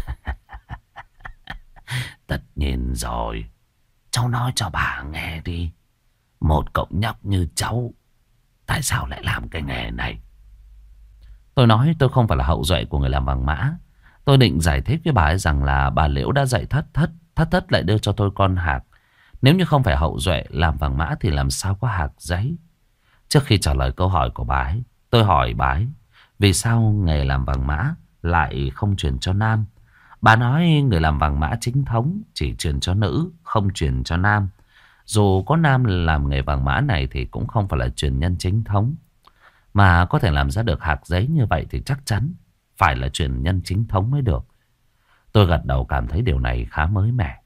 Tất nhiên rồi. Cháu nói cho bà nghe đi. Một cậu nhóc như cháu, tại sao lại làm cái nghề này? Tôi nói tôi không phải là hậu duệ của người làm vàng mã. Tôi định giải thích với bà ấy rằng là bà Liễu đã dạy thất thất. Thất thất lại đưa cho tôi con hạc. Nếu như không phải hậu duệ làm vàng mã thì làm sao có hạc giấy? Trước khi trả lời câu hỏi của bà ấy, tôi hỏi bà ấy vì sao nghề làm vàng mã lại không truyền cho nam. Bà nói người làm vàng mã chính thống chỉ truyền cho nữ, không truyền cho nam. Dù có nam làm nghề vàng mã này thì cũng không phải là truyền nhân chính thống. Mà có thể làm ra được hạc giấy như vậy thì chắc chắn phải là truyền nhân chính thống mới được. Tôi gật đầu cảm thấy điều này khá mới mẻ.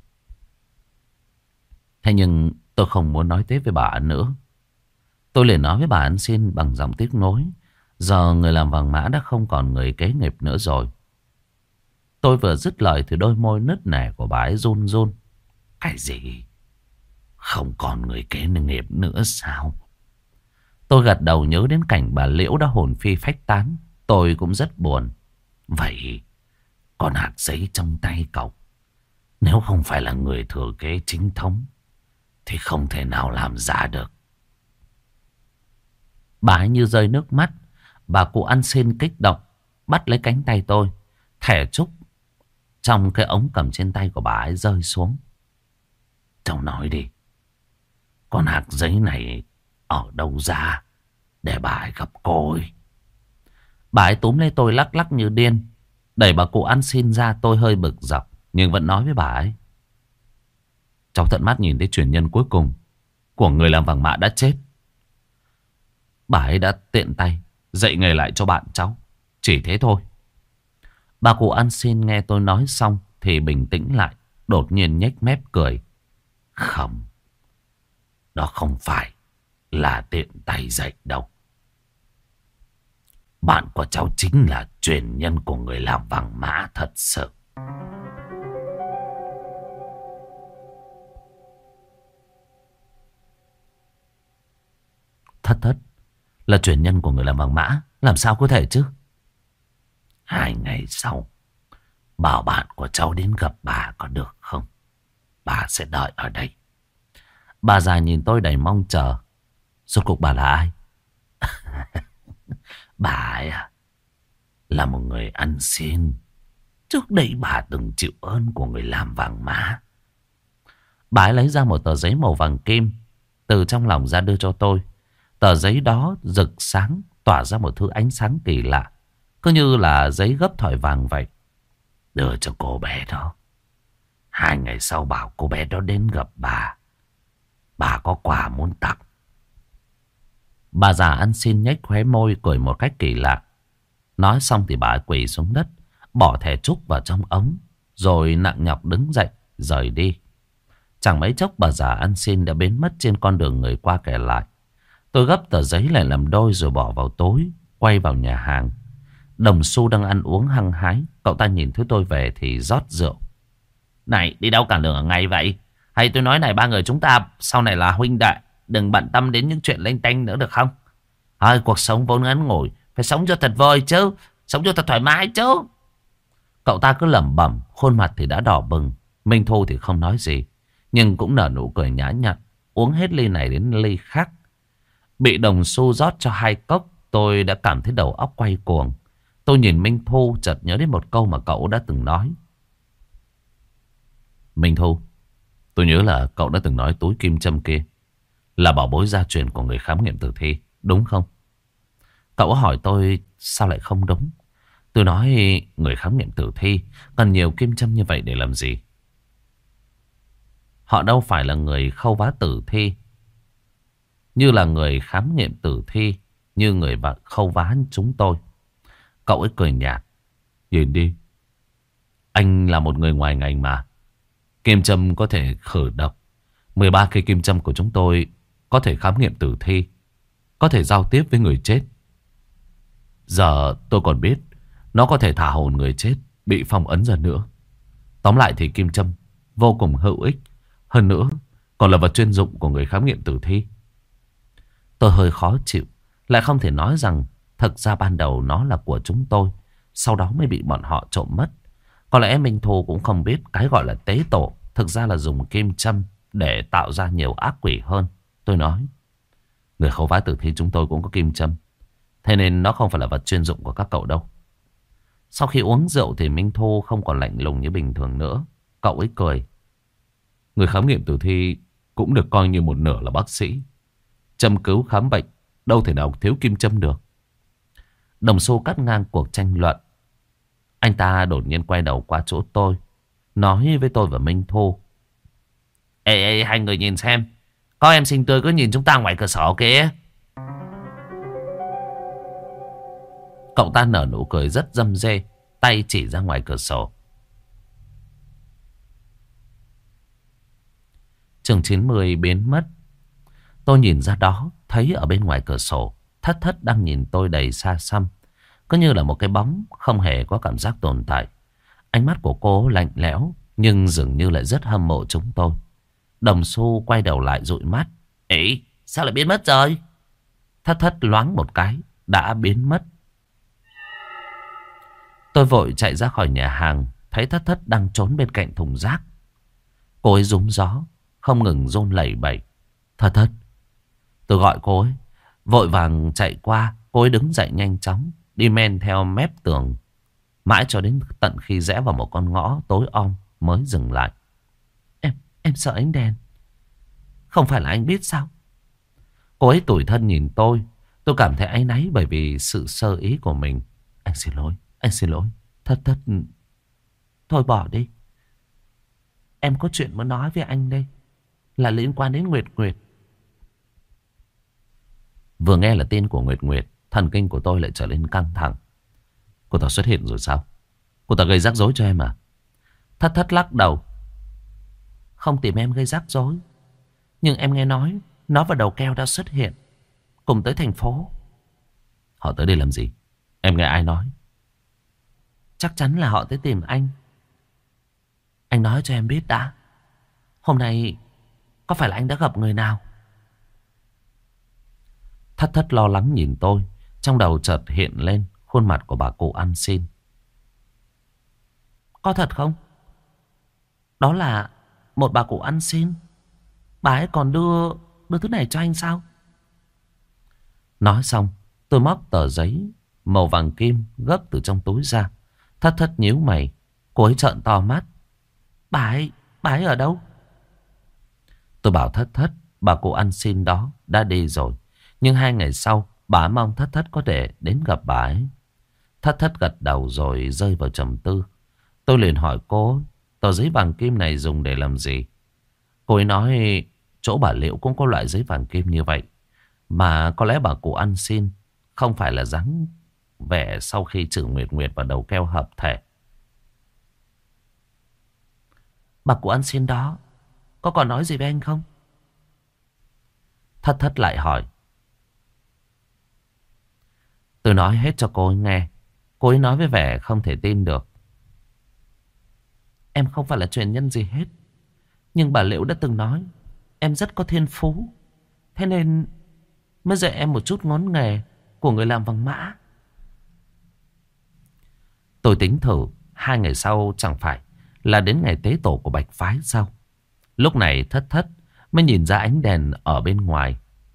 Thế nhưng tôi không muốn nói tiếp với bà nữa. Tôi liền nói với bà ăn xin bằng giọng tiếc nuối. Giờ người làm vàng mã đã không còn người kế nghiệp nữa rồi. Tôi vừa dứt lời thì đôi môi nứt nẻ của bà ấy run run. Cái gì? Không còn người kế nghiệp nữa sao? Tôi gật đầu nhớ đến cảnh bà Liễu đã hồn phi phách tán. Tôi cũng rất buồn. Vậy còn hạt giấy trong tay cậu, nếu không phải là người thừa kế chính thống thì không thể nào làm ra được. Bà ấy như rơi nước mắt. Bà cụ ăn xin kích động bắt lấy cánh tay tôi. Thẻ trúc trong cái ống cầm trên tay của bà ấy rơi xuống. Cháu nói đi, con hạt giấy này ở đâu ra để bà ấy gặp cô ấy? Bà ấy túm lấy tôi lắc lắc như điên. Đẩy bà cụ ăn xin ra. Tôi hơi bực dọc nhưng vẫn nói với bà ấy. cháu tận mắt nhìn thấy truyền nhân cuối cùng của người làm vàng mã đã chết. Bà ấy đã tiện tay dạy nghề lại cho bạn cháu. Chỉ thế thôi. Bà cụ ăn xin nghe tôi nói xong thì bình tĩnh lại. Đột nhiên nhếch mép cười. Không, đó không phải là tiện tay dạy đâu. Bạn của cháu chính là truyền nhân của người làm vàng mã thật sự. Thất thất là truyền nhân của người làm vàng mã? Làm sao có thể chứ? Hai ngày sau, bảo bạn của cháu đến gặp bà có được không? Bà sẽ đợi ở đây. Bà già nhìn tôi đầy mong chờ. Rốt cuộc bà là ai? Bà ấy à, là một người ăn xin. Trước đây bà từng chịu ơn của người làm vàng mã. Bà ấy lấy ra một tờ giấy màu vàng kim, từ trong lòng ra đưa cho tôi. Tờ giấy đó rực sáng, tỏa ra một thứ ánh sáng kỳ lạ, cứ như là giấy gấp thỏi vàng vậy. Đưa cho cô bé đó. Hai ngày sau bảo cô bé đó đến gặp bà. Bà có quà muốn tặng. Bà già ăn xin nhếch khóe môi cười một cách kỳ lạ. Nói xong thì bà quỳ xuống đất, bỏ thẻ trúc vào trong ống, rồi nặng nhọc đứng dậy rời đi. Chẳng mấy chốc bà già ăn xin đã biến mất trên con đường người qua kẻ lại. Tôi gấp tờ giấy lại làm đôi rồi bỏ vào túi, quay vào nhà hàng. Đồng Xu đang ăn uống hăng hái. Cậu ta nhìn thấy tôi về thì rót rượu. Này, đi đâu cả nửa ngày vậy? Hay tôi nói này, ba người chúng ta sau này là huynh đệ, đừng bận tâm đến những chuyện lênh tênh nữa được không? Thôi, cuộc sống vốn ngắn ngủi, phải sống cho thật vui chứ, sống cho thật thoải mái chứ. Cậu ta cứ lẩm bẩm, khuôn mặt thì đã đỏ bừng. Minh Thu thì không nói gì, nhưng cũng nở nụ cười nhã nhặn, uống hết ly này đến ly khác. Bị Đồng Xu rót cho hai cốc, tôi đã cảm thấy đầu óc quay cuồng. Tôi nhìn Minh Thu, chợt nhớ đến một câu mà cậu đã từng nói. Minh Thu, tôi nhớ là cậu đã từng nói túi kim châm kia là bảo bối gia truyền của người khám nghiệm tử thi, đúng không? Cậu hỏi tôi sao lại không đúng. Tôi nói người khám nghiệm tử thi cần nhiều kim châm như vậy để làm gì? Họ đâu phải là người khâu vá tử thi như là người khám nghiệm tử thi, như người khâu vá chúng tôi. Cậu ấy cười nhạt. Nhìn đi, anh là một người ngoài ngành mà. Kim châm có thể khử độc. mười ba cây kim châm của chúng tôi có thể khám nghiệm tử thi, có thể giao tiếp với người chết. Giờ tôi còn biết nó có thể thả hồn người chết bị phong ấn ra nữa. Tóm lại thì kim châm vô cùng hữu ích. Hơn nữa còn là vật chuyên dụng của người khám nghiệm tử thi. Tôi hơi khó chịu, lại không thể nói rằng thực ra ban đầu nó là của chúng tôi, sau đó mới bị bọn họ trộm mất. Có lẽ Minh Thu cũng không biết cái gọi là tế tổ thực ra là dùng kim châm để tạo ra nhiều ác quỷ hơn. Tôi nói, người khâu vá tử thi chúng tôi cũng có kim châm, thế nên nó không phải là vật chuyên dụng của các cậu đâu. Sau khi uống rượu thì Minh Thu không còn lạnh lùng như bình thường nữa. Cậu ấy cười. Người khám nghiệm tử thi cũng được coi như một nửa là bác sĩ. Châm cứu khám bệnh đâu thể nào thiếu kim châm được. Đồng Xu cắt ngang cuộc tranh luận. Anh ta đột nhiên quay đầu qua chỗ tôi, nói với tôi và Minh Thu. Ê, ê, hai người nhìn xem, có em xinh tươi cứ nhìn chúng ta ngoài cửa sổ kìa. Cậu ta nở nụ cười rất dâm dê, tay chỉ ra ngoài cửa sổ. Trường chín mươi biến mất. Tôi nhìn ra đó, thấy ở bên ngoài cửa sổ, Thất Thất đang nhìn tôi đầy xa xăm, cứ như là một cái bóng không hề có cảm giác tồn tại. Ánh mắt của cô lạnh lẽo, nhưng dường như lại rất hâm mộ chúng tôi. Đồng Xu quay đầu lại dụi mắt. Ê, sao lại biến mất rồi? Thất Thất loáng một cái, đã biến mất. Tôi vội chạy ra khỏi nhà hàng, thấy Thất Thất đang trốn bên cạnh thùng rác. Cô ấy rúm gió, không ngừng run lẩy bẩy. Thất Thất. Tôi gọi cô ấy, vội vàng chạy qua. Cô ấy đứng dậy nhanh chóng, đi men theo mép tường, mãi cho đến tận khi rẽ vào một con ngõ tối om mới dừng lại. Em, em sợ ánh đèn. Không phải là anh biết sao? Cô ấy tủi thân nhìn tôi. Tôi cảm thấy áy náy bởi vì sự sơ ý của mình. Anh xin lỗi, anh xin lỗi. Thất Thất. Thôi bỏ đi. Em có chuyện muốn nói với anh đây. là liên quan đến Nguyệt Nguyệt. Vừa nghe là tên của Nguyệt Nguyệt, thần kinh của tôi lại trở nên căng thẳng. Cô ta xuất hiện rồi sao? Cô ta gây rắc rối cho em à? Thất Thất lắc đầu. Không tìm em gây rắc rối, nhưng em nghe nói nó và Đầu Keo đã xuất hiện cùng tới thành phố. Họ tới đây làm gì? Em nghe ai nói? Chắc chắn là họ tới tìm anh. Anh nói cho em biết đã, hôm nay có phải là anh đã gặp người nào? Thất Thất lo lắng nhìn tôi. Trong đầu chợt hiện lên khuôn mặt của bà cụ ăn xin. Có thật không? Đó là một bà cụ ăn xin. Bà ấy còn đưa đưa thứ này cho anh sao? Nói xong, tôi móc tờ giấy màu vàng kim gấp từ trong túi ra. Thất Thất nhíu mày. Cô ấy trợn to mắt. Bà ấy, bà ấy ở đâu? Tôi bảo Thất Thất bà cụ ăn xin đó đã đi rồi. Nhưng hai ngày sau bà mong Thất Thất có thể đến gặp bà ấy. Thất Thất gật đầu rồi rơi vào trầm tư. Tôi liền hỏi cô, tờ giấy vàng kim này dùng để làm gì? Cô ấy nói chỗ bà Liễu cũng có loại giấy vàng kim như vậy. Mà có lẽ bà cụ ăn xin không phải là dáng vẻ sau khi trừ Nguyệt Nguyệt và Đầu Keo hợp thể. Bà cụ ăn xin đó có còn nói gì với anh không? Thất Thất lại hỏi. Tôi nói hết cho cô ấy nghe. Cô ấy nói với vẻ không thể tin được. Em không phải là truyền nhân gì hết, nhưng bà Liễu đã từng nói em rất có thiên phú, thế nên mới dạy em một chút ngón nghề của người làm vàng mã. Tôi tính thử, hai ngày sau chẳng phải là đến ngày tế tổ của Bạch Phái sao? Lúc này Thất Thất mới nhìn ra ánh đèn ở bên ngoài.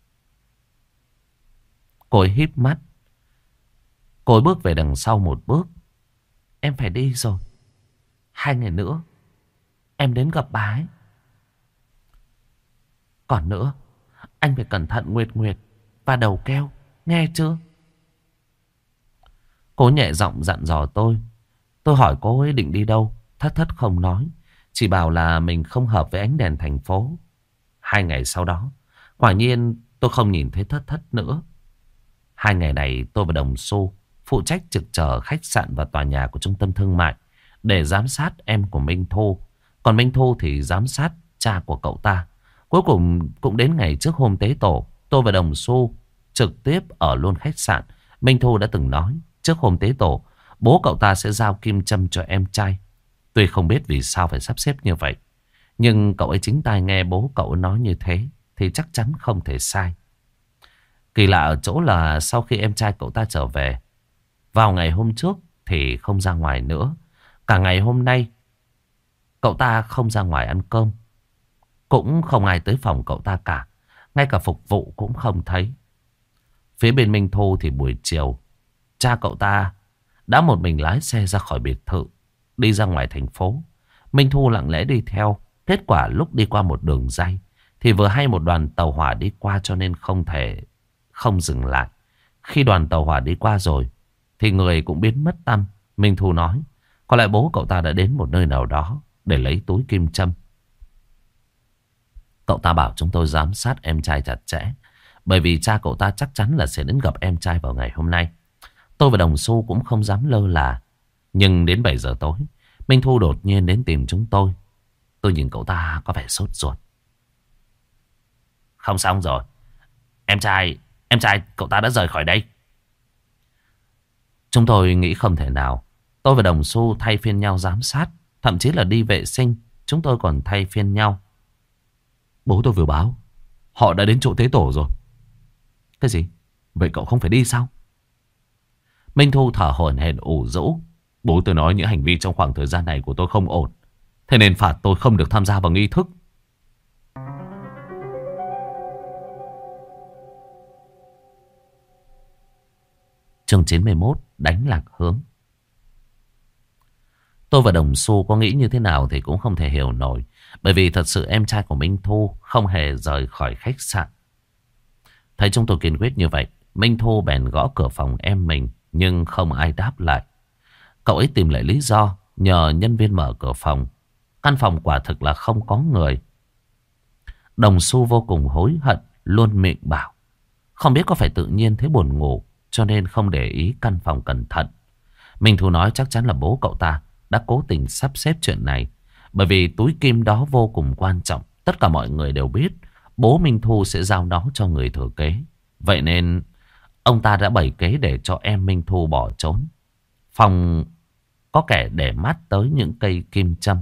Cô ấy híp mắt. Cô ấy bước về đằng sau một bước. Em phải đi rồi. Hai ngày nữa em đến gặp bà ấy. Còn nữa, anh phải cẩn thận Nguyệt Nguyệt và Đầu Keo, nghe chưa? Cô nhẹ giọng dặn dò tôi. Tôi hỏi cô ấy định đi đâu. Thất Thất không nói, chỉ bảo là mình không hợp với ánh đèn thành phố. Hai ngày sau đó, quả nhiên tôi không nhìn thấy Thất Thất nữa. Hai ngày này tôi và Đồng Xu phụ trách trực chờ khách sạn và tòa nhà của trung tâm thương mại để giám sát em của Minh Thu. Còn Minh Thu thì giám sát cha của cậu ta. Cuối cùng cũng đến ngày trước hôm tế tổ, tôi và Đồng Xu trực tiếp ở luôn khách sạn. Minh Thu đã từng nói trước hôm tế tổ bố cậu ta sẽ giao kim châm cho em trai. Tuy không biết vì sao phải sắp xếp như vậy, nhưng cậu ấy chính tai nghe bố cậu nói như thế thì chắc chắn không thể sai. Kỳ lạ ở chỗ là sau khi em trai cậu ta trở về vào ngày hôm trước thì không ra ngoài nữa. Cả ngày hôm nay cậu ta không ra ngoài ăn cơm, cũng không ai tới phòng cậu ta cả. Ngay cả phục vụ cũng không thấy. Phía bên Minh Thu thì buổi chiều cha cậu ta đã một mình lái xe ra khỏi biệt thự, đi ra ngoài thành phố. Minh Thu lặng lẽ đi theo. Kết quả lúc đi qua một đường ray thì vừa hay một đoàn tàu hỏa đi qua, cho nên không thể không dừng lại. Khi đoàn tàu hỏa đi qua rồi thì người cũng biến mất tăm. Minh Thu nói có lẽ bố cậu ta đã đến một nơi nào đó để lấy túi kim châm. Cậu ta bảo chúng tôi giám sát em trai chặt chẽ, bởi vì cha cậu ta chắc chắn là sẽ đến gặp em trai vào ngày hôm nay. Tôi và Đồng Xu cũng không dám lơ là. Nhưng đến bảy giờ tối, Minh Thu đột nhiên đến tìm chúng tôi. Tôi nhìn cậu ta có vẻ sốt ruột. Không xong rồi. Em trai, em trai cậu ta đã rời khỏi đây. Chúng tôi nghĩ không thể nào. Tôi và Đồng Xu thay phiên nhau giám sát, thậm chí là đi vệ sinh, chúng tôi còn thay phiên nhau. Bố tôi vừa báo họ đã đến chỗ tế tổ rồi. Cái gì? Vậy cậu không phải đi sao? Minh Thu thở hổn hển ủ rũ. Bố tôi nói những hành vi trong khoảng thời gian này của tôi không ổn, thế nên phạt tôi không được tham gia vào nghi thức. Chương chín mươi mốt, đánh lạc hướng. Tôi và Đồng Xu có nghĩ như thế nào thì cũng không thể hiểu nổi, bởi vì thật sự em trai của Minh Thu không hề rời khỏi khách sạn. Thấy chúng tôi kiên quyết như vậy, Minh Thu bèn gõ cửa phòng em mình, nhưng không ai đáp lại. Cậu ấy tìm lại lý do, nhờ nhân viên mở cửa phòng. Căn phòng quả thực là không có người. Đồng Xu vô cùng hối hận, luôn miệng bảo không biết có phải tự nhiên thấy buồn ngủ cho nên không để ý căn phòng cẩn thận. Minh Thu nói chắc chắn là bố cậu ta đã cố tình sắp xếp chuyện này, bởi vì túi kim đó vô cùng quan trọng. Tất cả mọi người đều biết bố Minh Thu sẽ giao nó cho người thừa kế. Vậy nên ông ta đã bày kế để cho em Minh Thu bỏ trốn. Phòng có kẻ để mắt tới những cây kim châm.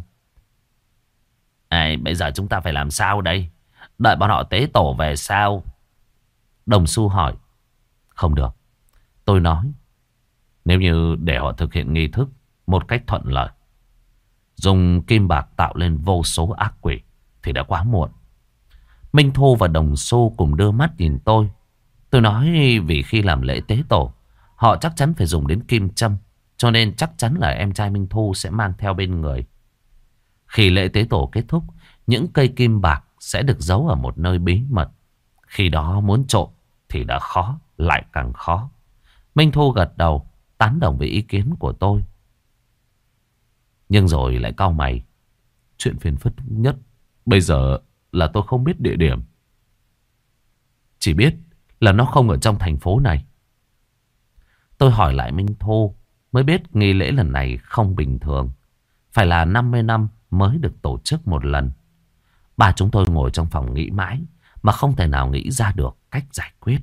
À, bây giờ chúng ta phải làm sao đây? Đợi bọn họ tế tổ về sao? Đồng Xu hỏi. Không được. Tôi nói, nếu như để họ thực hiện nghi thức một cách thuận lợi, dùng kim bạc tạo lên vô số ác quỷ, thì đã quá muộn. Minh Thu và Đồng Xu cùng đưa mắt nhìn tôi. Tôi nói vì khi làm lễ tế tổ, họ chắc chắn phải dùng đến kim châm, cho nên chắc chắn là em trai Minh Thu sẽ mang theo bên người. Khi lễ tế tổ kết thúc, những cây kim bạc sẽ được giấu ở một nơi bí mật. Khi đó muốn trộm thì đã khó, lại càng khó. Minh Thu gật đầu, tán đồng với ý kiến của tôi. Nhưng rồi lại cau mày. Chuyện phiền phức nhất bây giờ là tôi không biết địa điểm. Chỉ biết là nó không ở trong thành phố này. Tôi hỏi lại Minh Thu, mới biết nghi lễ lần này không bình thường. Phải là năm mươi năm mới được tổ chức một lần. Ba chúng tôi ngồi trong phòng nghĩ mãi mà không thể nào nghĩ ra được cách giải quyết.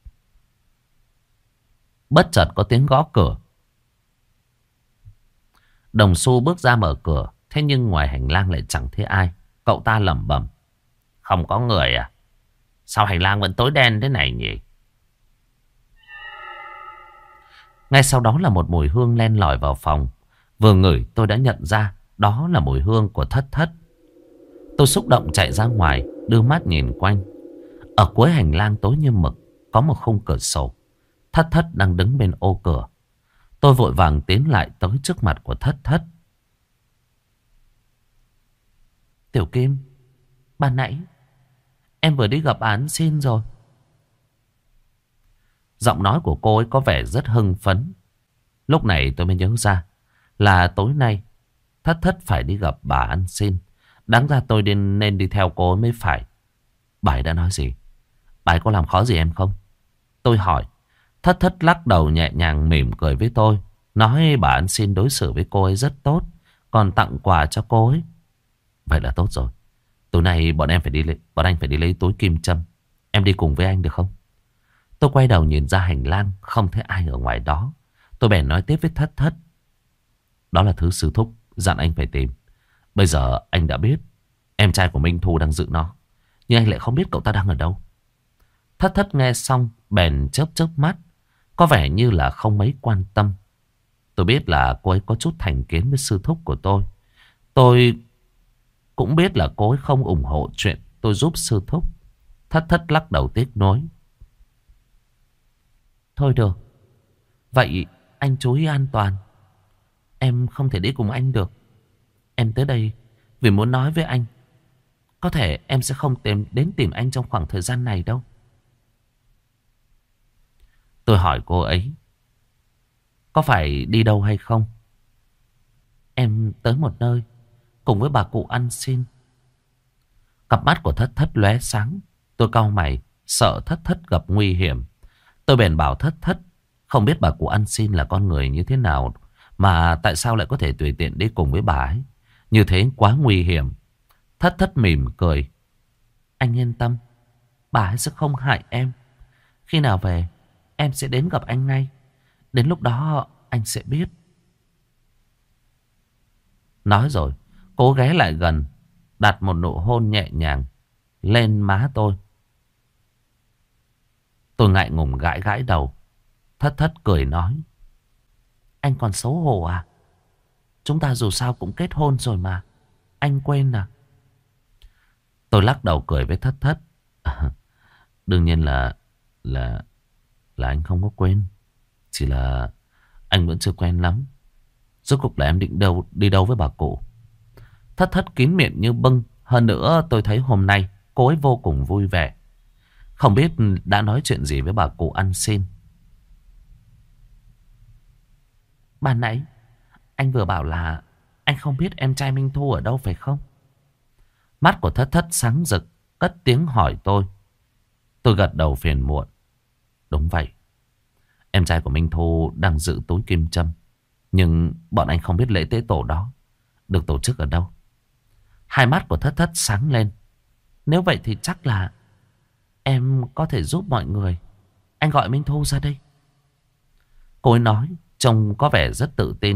Bất chợt có tiếng gõ cửa. Đồng Xu bước ra mở cửa. Thế nhưng ngoài hành lang lại chẳng thấy ai. Cậu ta lẩm bẩm. Không có người à? Sao hành lang vẫn tối đen thế này nhỉ? Ngay sau đó là một mùi hương len lỏi vào phòng. Vừa ngửi tôi đã nhận ra đó là mùi hương của Thất Thất. Tôi xúc động chạy ra ngoài, đưa mắt nhìn quanh. Ở cuối hành lang tối như mực, có một khung cửa sổ. Thất Thất đang đứng bên ô cửa. Tôi vội vàng tiến lại tới trước mặt của Thất Thất. Tiểu Kim, ban nãy em vừa đi gặp Án Xin rồi. Giọng nói của cô ấy có vẻ rất hưng phấn. Lúc này tôi mới nhớ ra là tối nay Thất Thất phải đi gặp bà Ăn Xin. Đáng ra tôi nên, nên đi theo cô ấy mới phải. Bà ấy đã nói gì? Bà ấy có làm khó gì em không? Tôi hỏi. Thất Thất lắc đầu nhẹ nhàng mỉm cười với tôi. Nói bà Ăn Xin đối xử với cô ấy rất tốt, còn tặng quà cho cô ấy. Vậy là tốt rồi. Tối nay bọn em phải đi lấy, bọn anh phải đi lấy túi kim châm. Em đi cùng với anh được không? Tôi quay đầu nhìn ra hành lang, không thấy ai ở ngoài đó. Tôi bèn nói tiếp với Thất Thất. Đó là thứ sư thúc dặn anh phải tìm. Bây giờ anh đã biết em trai của Minh Thu đang giữ nó, nhưng anh lại không biết cậu ta đang ở đâu. Thất Thất nghe xong bèn chớp chớp mắt, có vẻ như là không mấy quan tâm. Tôi biết là cô ấy có chút thành kiến với sư thúc của tôi. Tôi cũng biết là cô ấy không ủng hộ chuyện tôi giúp sư thúc. Thất Thất lắc đầu tiếc nuối. Thôi được, vậy anh chú ý an toàn. Em không thể đi cùng anh được. Em tới đây vì muốn nói với anh. Có thể em sẽ không tìm đến tìm anh trong khoảng thời gian này đâu. Tôi hỏi cô ấy, có phải đi đâu hay không? Em tới một nơi cùng với bà cụ Ăn Xin. Cặp mắt của Thất Thất lóe sáng. Tôi cau mày, sợ Thất Thất gặp nguy hiểm. Tôi bèn bảo Thất Thất, không biết bà cụ Ăn Xin là con người như thế nào, mà tại sao lại có thể tùy tiện đi cùng với bà ấy. Như thế quá nguy hiểm. Thất Thất mỉm cười. Anh yên tâm, bà ấy sẽ không hại em. Khi nào về em sẽ đến gặp anh ngay. Đến lúc đó anh sẽ biết. Nói rồi cô ghé lại gần, đặt một nụ hôn nhẹ nhàng lên má tôi. Tôi ngại ngùng gãi gãi đầu. Thất Thất cười nói, anh còn xấu hổ à? Chúng ta dù sao cũng kết hôn rồi mà. Anh quên à? Tôi lắc đầu cười với Thất Thất. À, đương nhiên là Là Là anh không có quên. Chỉ là anh vẫn chưa quen lắm. Rốt cuộc là em định đâu đi đâu với bà cụ? Thất Thất kín miệng như bưng. Hơn nữa tôi thấy hôm nay cô ấy vô cùng vui vẻ. Không biết đã nói chuyện gì với bà cụ Ăn Xin. Ban nãy anh vừa bảo là anh không biết em trai Minh Thu ở đâu phải không? Mắt của Thất Thất sáng rực. cất tiếng hỏi tôi. Tôi gật đầu phiền muộn. Đúng vậy. Em trai của Minh Thu đang giữ túi kim châm. Nhưng bọn anh không biết lễ tế tổ đó được tổ chức ở đâu. Hai mắt của Thất Thất sáng lên. Nếu vậy thì chắc là em có thể giúp mọi người. Anh gọi Minh Thu ra đây. Cô ấy nói trông có vẻ rất tự tin.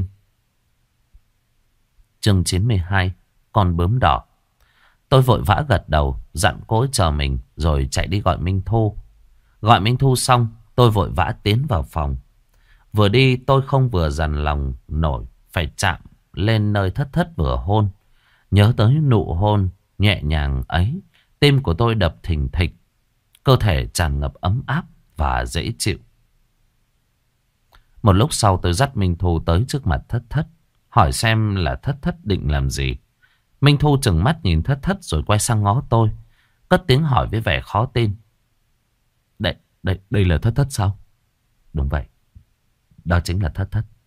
Chương chín mươi hai. Con bướm đỏ. Tôi vội vã gật đầu, dặn cô ấy chờ mình, rồi chạy đi gọi Minh Thu. Gọi Minh Thu xong, tôi vội vã tiến vào phòng. Vừa đi tôi không vừa dằn lòng nổi phải chạm lên nơi Thất Thất vừa hôn. Nhớ tới nụ hôn nhẹ nhàng ấy, tim của tôi đập thình thịch, cơ thể tràn ngập ấm áp và dễ chịu. Một lúc sau tôi dắt Minh Thu tới trước mặt Thất Thất, hỏi xem là Thất Thất định làm gì. Minh Thu trừng mắt nhìn Thất Thất rồi quay sang ngó tôi, cất tiếng hỏi với vẻ khó tin. Đây, đây, đây là Thất Thất sao? Đúng vậy, đó chính là Thất Thất.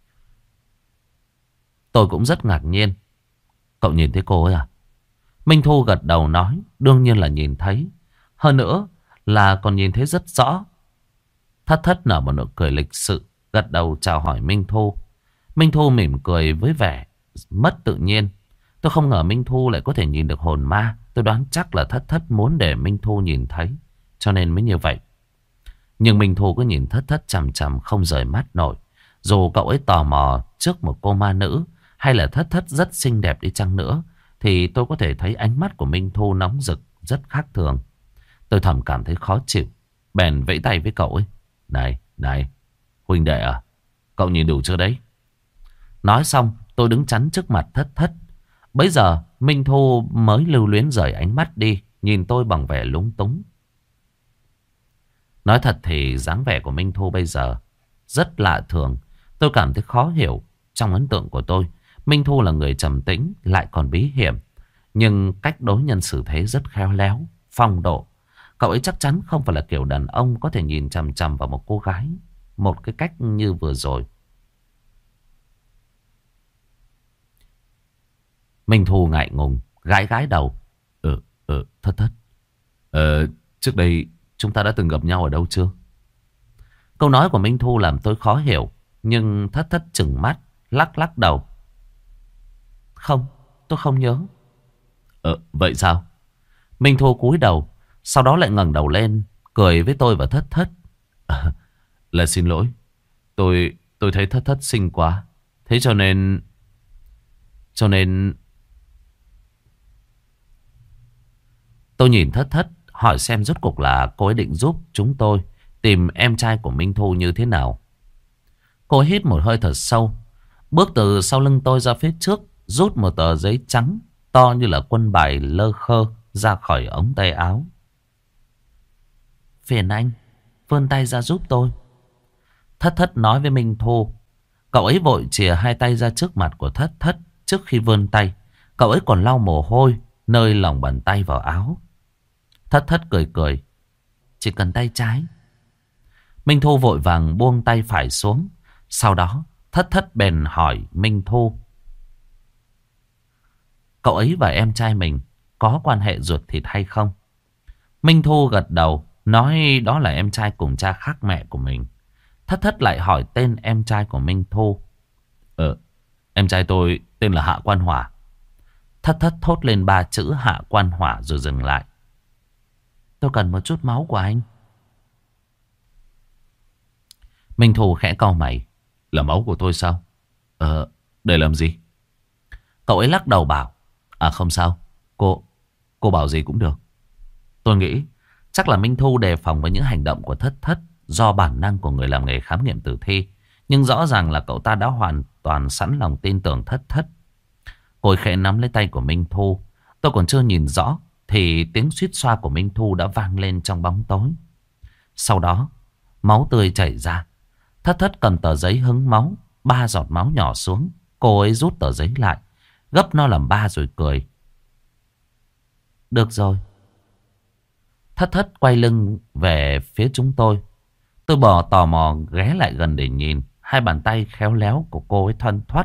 Tôi cũng rất ngạc nhiên. Cậu nhìn thấy cô ấy à? Minh Thu gật đầu nói, đương nhiên là nhìn thấy. Hơn nữa là còn nhìn thấy rất rõ. Thất Thất nở một nụ cười lịch sự, gật đầu chào hỏi Minh Thu. Minh Thu mỉm cười với vẻ mất tự nhiên. Tôi không ngờ Minh Thu lại có thể nhìn được hồn ma. Tôi đoán chắc là Thất Thất muốn để Minh Thu nhìn thấy, cho nên mới như vậy. Nhưng Minh Thu cứ nhìn Thất Thất chằm chằm không rời mắt nổi. Dù cậu ấy tò mò trước một cô ma nữ, hay là Thất Thất rất xinh đẹp đi chăng nữa, thì tôi có thể thấy ánh mắt của Minh Thu nóng rực, rất khác thường. Tôi thầm cảm thấy khó chịu, bèn vẫy tay với cậu ấy. Này, này, huynh đệ à, cậu nhìn đủ chưa đấy? Nói xong tôi đứng chắn trước mặt Thất Thất. Bấy giờ Minh Thu mới lưu luyến rời ánh mắt đi, nhìn tôi bằng vẻ lúng túng. Nói thật thì dáng vẻ của Minh Thu bây giờ rất lạ thường. Tôi cảm thấy khó hiểu. Trong ấn tượng của tôi, Minh Thu là người trầm tĩnh, lại còn bí hiểm, nhưng cách đối nhân xử thế rất khéo léo, phong độ. Cậu ấy chắc chắn không phải là kiểu đàn ông có thể nhìn chằm chằm vào một cô gái một cái cách như vừa rồi. Minh Thu ngại ngùng, gãi gãi đầu. Ừ, ừ, Thất Thất. Ờ, trước đây chúng ta đã từng gặp nhau ở đâu chưa? Câu nói của Minh Thu làm tôi khó hiểu, nhưng Thất Thất trừng mắt, lắc lắc đầu. Không, tôi không nhớ. Ờ, vậy sao? Minh Thu cúi đầu, sau đó lại ngẩng đầu lên, cười với tôi và Thất Thất. À, là xin lỗi. Tôi tôi thấy Thất Thất xinh quá. Thế cho nên... Cho nên... Tôi nhìn Thất Thất, hỏi xem rốt cuộc là cô ấy định giúp chúng tôi tìm em trai của Minh Thu như thế nào. Cô ấy hít một hơi thật sâu, bước từ sau lưng tôi ra phía trước, rút một tờ giấy trắng to như là quân bài lơ khơ ra khỏi ống tay áo. Phiền anh, vươn tay ra giúp tôi. Thất Thất nói với Minh Thu. Cậu ấy vội chìa hai tay ra trước mặt của Thất Thất. Trước khi vươn tay, cậu ấy còn lau mồ hôi nơi lòng bàn tay vào áo. Thất Thất cười cười. Chỉ cần tay trái. Minh Thu vội vàng buông tay phải xuống. Sau đó Thất Thất bèn hỏi Minh Thu. Cậu ấy và em trai mình có quan hệ ruột thịt hay không? Minh Thu gật đầu, nói đó là em trai cùng cha khác mẹ của mình. Thất Thất lại hỏi tên em trai của Minh Thu. Ờ, em trai tôi tên là Hạ Quan Hỏa. Thất Thất thốt lên ba chữ Hạ Quan Hỏa rồi dừng lại. Tôi cần một chút máu của anh. Minh Thu khẽ cau mày. Là máu của tôi sao? Ờ, để làm gì? Cậu ấy lắc đầu bảo. À không sao, cô, cô bảo gì cũng được. Tôi nghĩ chắc là Minh Thu đề phòng với những hành động của Thất Thất do bản năng của người làm nghề khám nghiệm tử thi. Nhưng rõ ràng là cậu ta đã hoàn toàn sẵn lòng tin tưởng Thất Thất. Cô ấy khẽ nắm lấy tay của Minh Thu. Tôi còn chưa nhìn rõ thì tiếng suýt xoa của Minh Thu đã vang lên trong bóng tối. Sau đó máu tươi chảy ra. Thất Thất cầm tờ giấy hứng máu. Ba giọt máu nhỏ xuống. Cô ấy rút tờ giấy lại, gấp nó làm ba rồi cười. Được rồi. Thất Thất quay lưng về phía chúng tôi. Tôi bò tò mò ghé lại gần để nhìn. Hai bàn tay khéo léo của cô ấy thoăn thoắt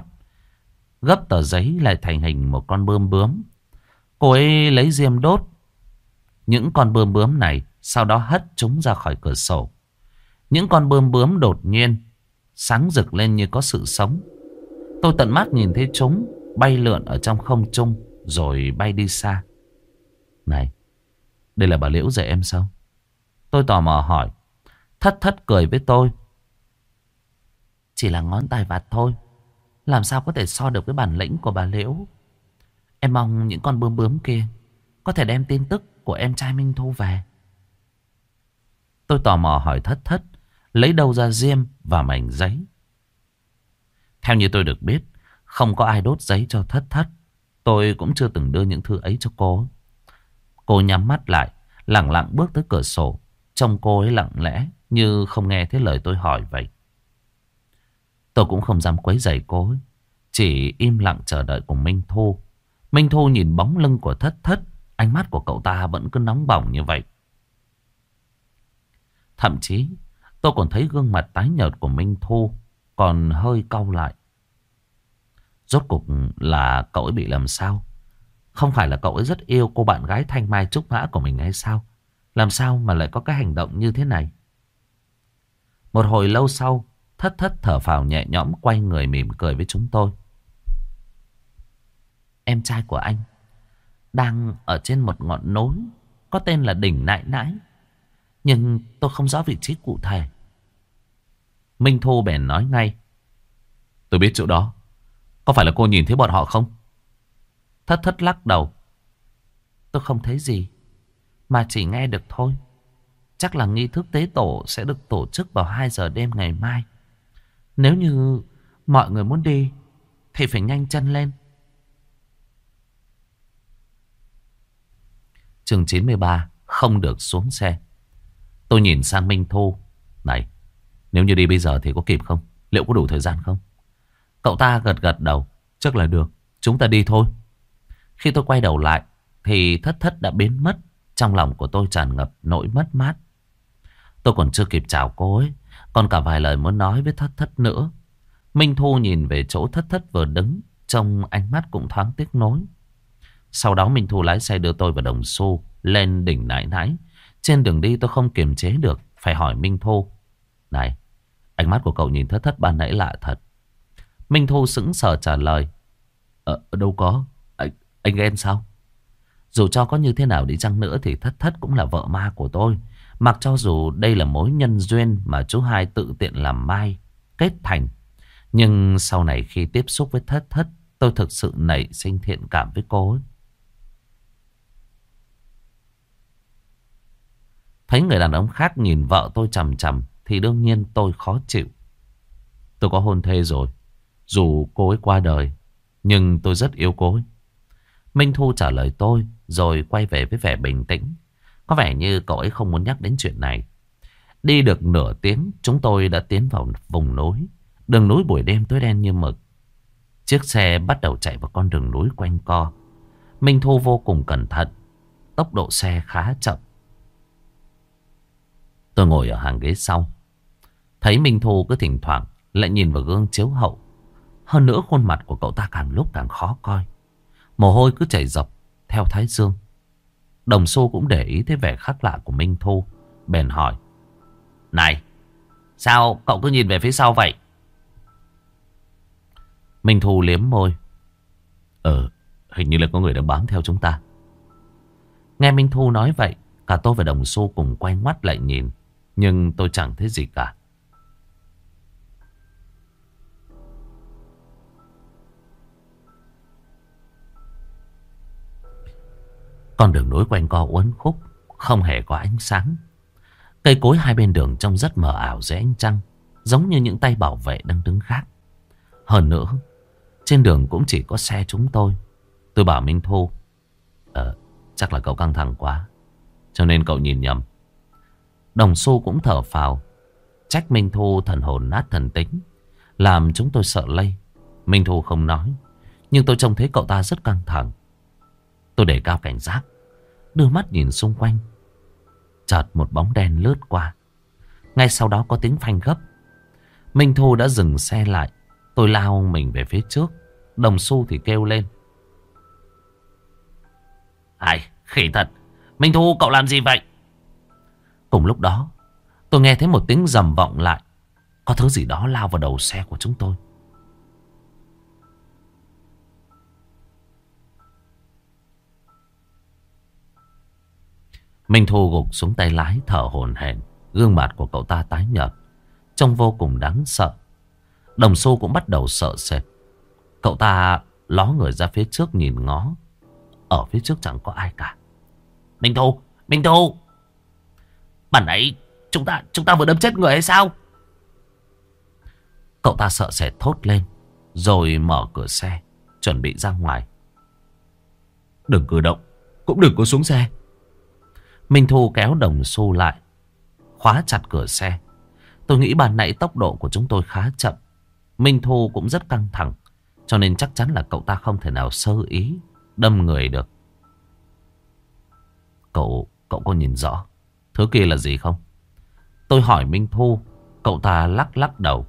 gấp tờ giấy lại thành hình một con bươm bướm. Cô ấy lấy diêm đốt những con bướm bướm này sau đó hất chúng ra khỏi cửa sổ. Những con bướm bướm đột nhiên sáng rực lên như có sự sống. Tôi tận mắt nhìn thấy chúng bay lượn ở trong không trung rồi bay đi xa. Này, đây là bà Liễu dạy em sao? Tôi tò mò hỏi. Thất Thất cười với tôi. Chỉ là ngón tay vặt thôi, làm sao có thể so được với bản lĩnh của bà Liễu. Em mong những con bướm bướm kia có thể đem tin tức của em trai Minh Thu về. Tôi tò mò hỏi Thất Thất lấy đâu ra diêm và mảnh giấy. Theo như tôi được biết, không có ai đốt giấy cho Thất Thất. Tôi cũng chưa từng đưa những thư ấy cho cô. Cô nhắm mắt lại, lặng lặng bước tới cửa sổ. Trông cô ấy lặng lẽ như không nghe thấy lời tôi hỏi vậy. Tôi cũng không dám quấy rầy cô ấy, chỉ im lặng chờ đợi cùng Minh Thu. Minh Thu nhìn bóng lưng của Thất Thất, ánh mắt của cậu ta vẫn cứ nóng bỏng như vậy. Thậm chí tôi còn thấy gương mặt tái nhợt của Minh Thu còn hơi cau lại. Rốt cuộc là cậu ấy bị làm sao? Không phải là cậu ấy rất yêu cô bạn gái thanh mai trúc mã của mình hay sao? Làm sao mà lại có cái hành động như thế này? Một hồi lâu sau, Thất Thất thở phào nhẹ nhõm quay người mỉm cười với chúng tôi. Em trai của anh đang ở trên một ngọn núi có tên là đỉnh Nại Nãi, nhưng tôi không rõ vị trí cụ thể. Minh Thu bèn nói ngay. Tôi biết chỗ đó. Có phải là cô nhìn thấy bọn họ không? Thất Thất lắc đầu. Tôi không thấy gì, mà chỉ nghe được thôi. Chắc là nghi thức tế tổ sẽ được tổ chức vào hai giờ đêm ngày mai. Nếu như mọi người muốn đi thì phải nhanh chân lên. Chương chín mươi ba. Không được xuống xe. Tôi nhìn sang Minh Thu. Này, nếu như đi bây giờ thì có kịp không? Liệu có đủ thời gian không? Cậu ta gật gật đầu. Chắc là được, chúng ta đi thôi. Khi tôi quay đầu lại thì Thất Thất đã biến mất. Trong lòng của tôi tràn ngập nỗi mất mát. Tôi còn chưa kịp chào cô ấy, còn cả vài lời muốn nói với Thất Thất nữa. Minh Thu nhìn về chỗ Thất Thất vừa đứng, trong ánh mắt cũng thoáng tiếc nối. Sau đó Minh Thu lái xe đưa tôi và Đồng Xu lên đỉnh Nãi Nãi. Trên đường đi tôi không kiềm chế được, phải hỏi Minh Thu. Này, ánh mắt của cậu nhìn Thất Thất ban nãy lạ thật. Minh Thu sững sờ trả lời. Ờ, đâu có, anh, anh ghen sao? Dù cho có như thế nào đi chăng nữa thì Thất Thất cũng là vợ ma của tôi. Mặc cho dù đây là mối nhân duyên mà chú hai tự tiện làm mai kết thành, nhưng sau này khi tiếp xúc với Thất Thất, tôi thực sự nảy sinh thiện cảm với cô ấy. Thấy người đàn ông khác nhìn vợ tôi chằm chằm thì đương nhiên tôi khó chịu. Tôi có hôn thê rồi. Dù cô ấy qua đời, nhưng tôi rất yêu cô ấy. Minh Thu trả lời tôi rồi quay về với vẻ bình tĩnh. Có vẻ như cậu ấy không muốn nhắc đến chuyện này. Đi được nửa tiếng, chúng tôi đã tiến vào vùng núi. Đường núi buổi đêm tối đen như mực. Chiếc xe bắt đầu chạy vào con đường núi quanh co. Minh Thu vô cùng cẩn thận. Tốc độ xe khá chậm. Tôi ngồi ở hàng ghế sau. Thấy Minh Thu cứ thỉnh thoảng lại nhìn vào gương chiếu hậu. Hơn nữa khuôn mặt của cậu ta càng lúc càng khó coi. Mồ hôi cứ chảy dọc theo thái dương. Đồng Xu cũng để ý thấy vẻ khác lạ của Minh Thu, bèn hỏi. Này, sao cậu cứ nhìn về phía sau vậy? Minh Thu liếm môi. Ờ, hình như là có người đang bám theo chúng ta. Nghe Minh Thu nói vậy, cả tôi và Đồng Xu cùng quay mắt lại nhìn. Nhưng tôi chẳng thấy gì cả. Con đường núi quanh co uốn khúc, không hề có ánh sáng. Cây cối hai bên đường trông rất mờ ảo dưới ánh trăng, giống như những tay bảo vệ đang đứng gác. Hơn nữa, trên đường cũng chỉ có xe chúng tôi. Tôi bảo Minh Thu, Ờ, chắc là cậu căng thẳng quá, cho nên cậu nhìn nhầm. Đồng Xu cũng thở phào, trách Minh Thu thần hồn nát thần tính, làm chúng tôi sợ lây. Minh Thu không nói, nhưng tôi trông thấy cậu ta rất căng thẳng. Tôi để cao cảnh giác, đưa mắt nhìn xung quanh. Chợt một bóng đen lướt qua. Ngay sau đó có tiếng phanh gấp. Minh Thu đã dừng xe lại. Tôi lao mình về phía trước. Đồng Xu thì kêu lên. Ai, khỉ thật, Minh Thu, cậu làm gì vậy? Cùng lúc đó, tôi nghe thấy một tiếng rầm vọng lại. Có thứ gì đó lao vào đầu xe của chúng tôi. Minh Thu gục xuống tay lái thở hổn hển. Gương mặt của cậu ta tái nhợt, trông vô cùng đáng sợ. Đồng Xu cũng bắt đầu sợ sệt. Cậu ta ló người ra phía trước nhìn ngó. Ở phía trước chẳng có ai cả. Minh Thu, Minh Thu, bản ấy chúng ta chúng ta vừa đâm chết người hay sao? Cậu ta sợ sệt thốt lên, rồi mở cửa xe, chuẩn bị ra ngoài. Đừng cử động, cũng đừng có xuống xe. Minh Thu kéo Đồng Xu lại, khóa chặt cửa xe. Tôi nghĩ ban nãy tốc độ của chúng tôi khá chậm. Minh Thu cũng rất căng thẳng, cho nên chắc chắn là cậu ta không thể nào sơ ý đâm người được. Cậu, cậu có nhìn rõ thứ kia là gì không? Tôi hỏi Minh Thu. Cậu ta lắc lắc đầu.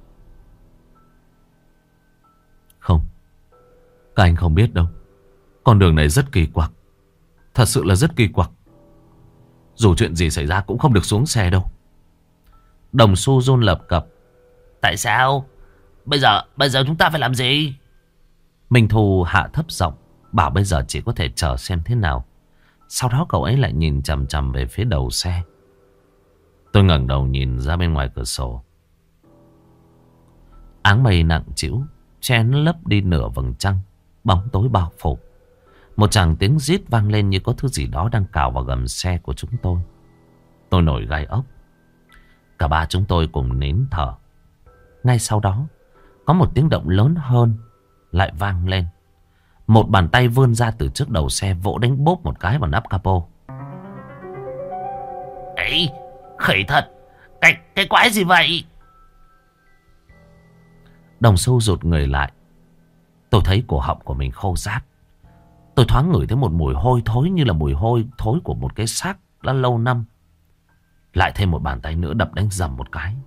Không, các anh không biết đâu. Con đường này rất kỳ quặc. Thật sự là rất kỳ quặc. Dù chuyện gì xảy ra cũng không được xuống xe đâu. Đồng Xu run lập cập. Tại sao? Bây giờ, bây giờ chúng ta phải làm gì? Minh Thu hạ thấp giọng, bảo bây giờ chỉ có thể chờ xem thế nào. Sau đó cậu ấy lại nhìn chằm chằm về phía đầu xe. Tôi ngẩng đầu nhìn ra bên ngoài cửa sổ. Áng mây nặng trĩu che lấp đi nửa vầng trăng. Bóng tối bao phủ. Một tràng tiếng rít vang lên như có thứ gì đó đang cào vào gầm xe của chúng tôi. Tôi nổi gai ốc. Cả ba chúng tôi cùng nín thở. Ngay sau đó, có một tiếng động lớn hơn lại vang lên. Một bàn tay vươn ra từ trước đầu xe, vỗ đánh bốp một cái vào nắp capo. Ấy, khỉ thật. Cái, cái quái gì vậy? Đồng Xu rụt người lại. Tôi thấy cổ họng của mình khô rát. Tôi thoáng ngửi thấy một mùi hôi thối, như là mùi hôi thối của một cái xác đã lâu năm. Lại thêm một bàn tay nữa đập đánh dầm một cái.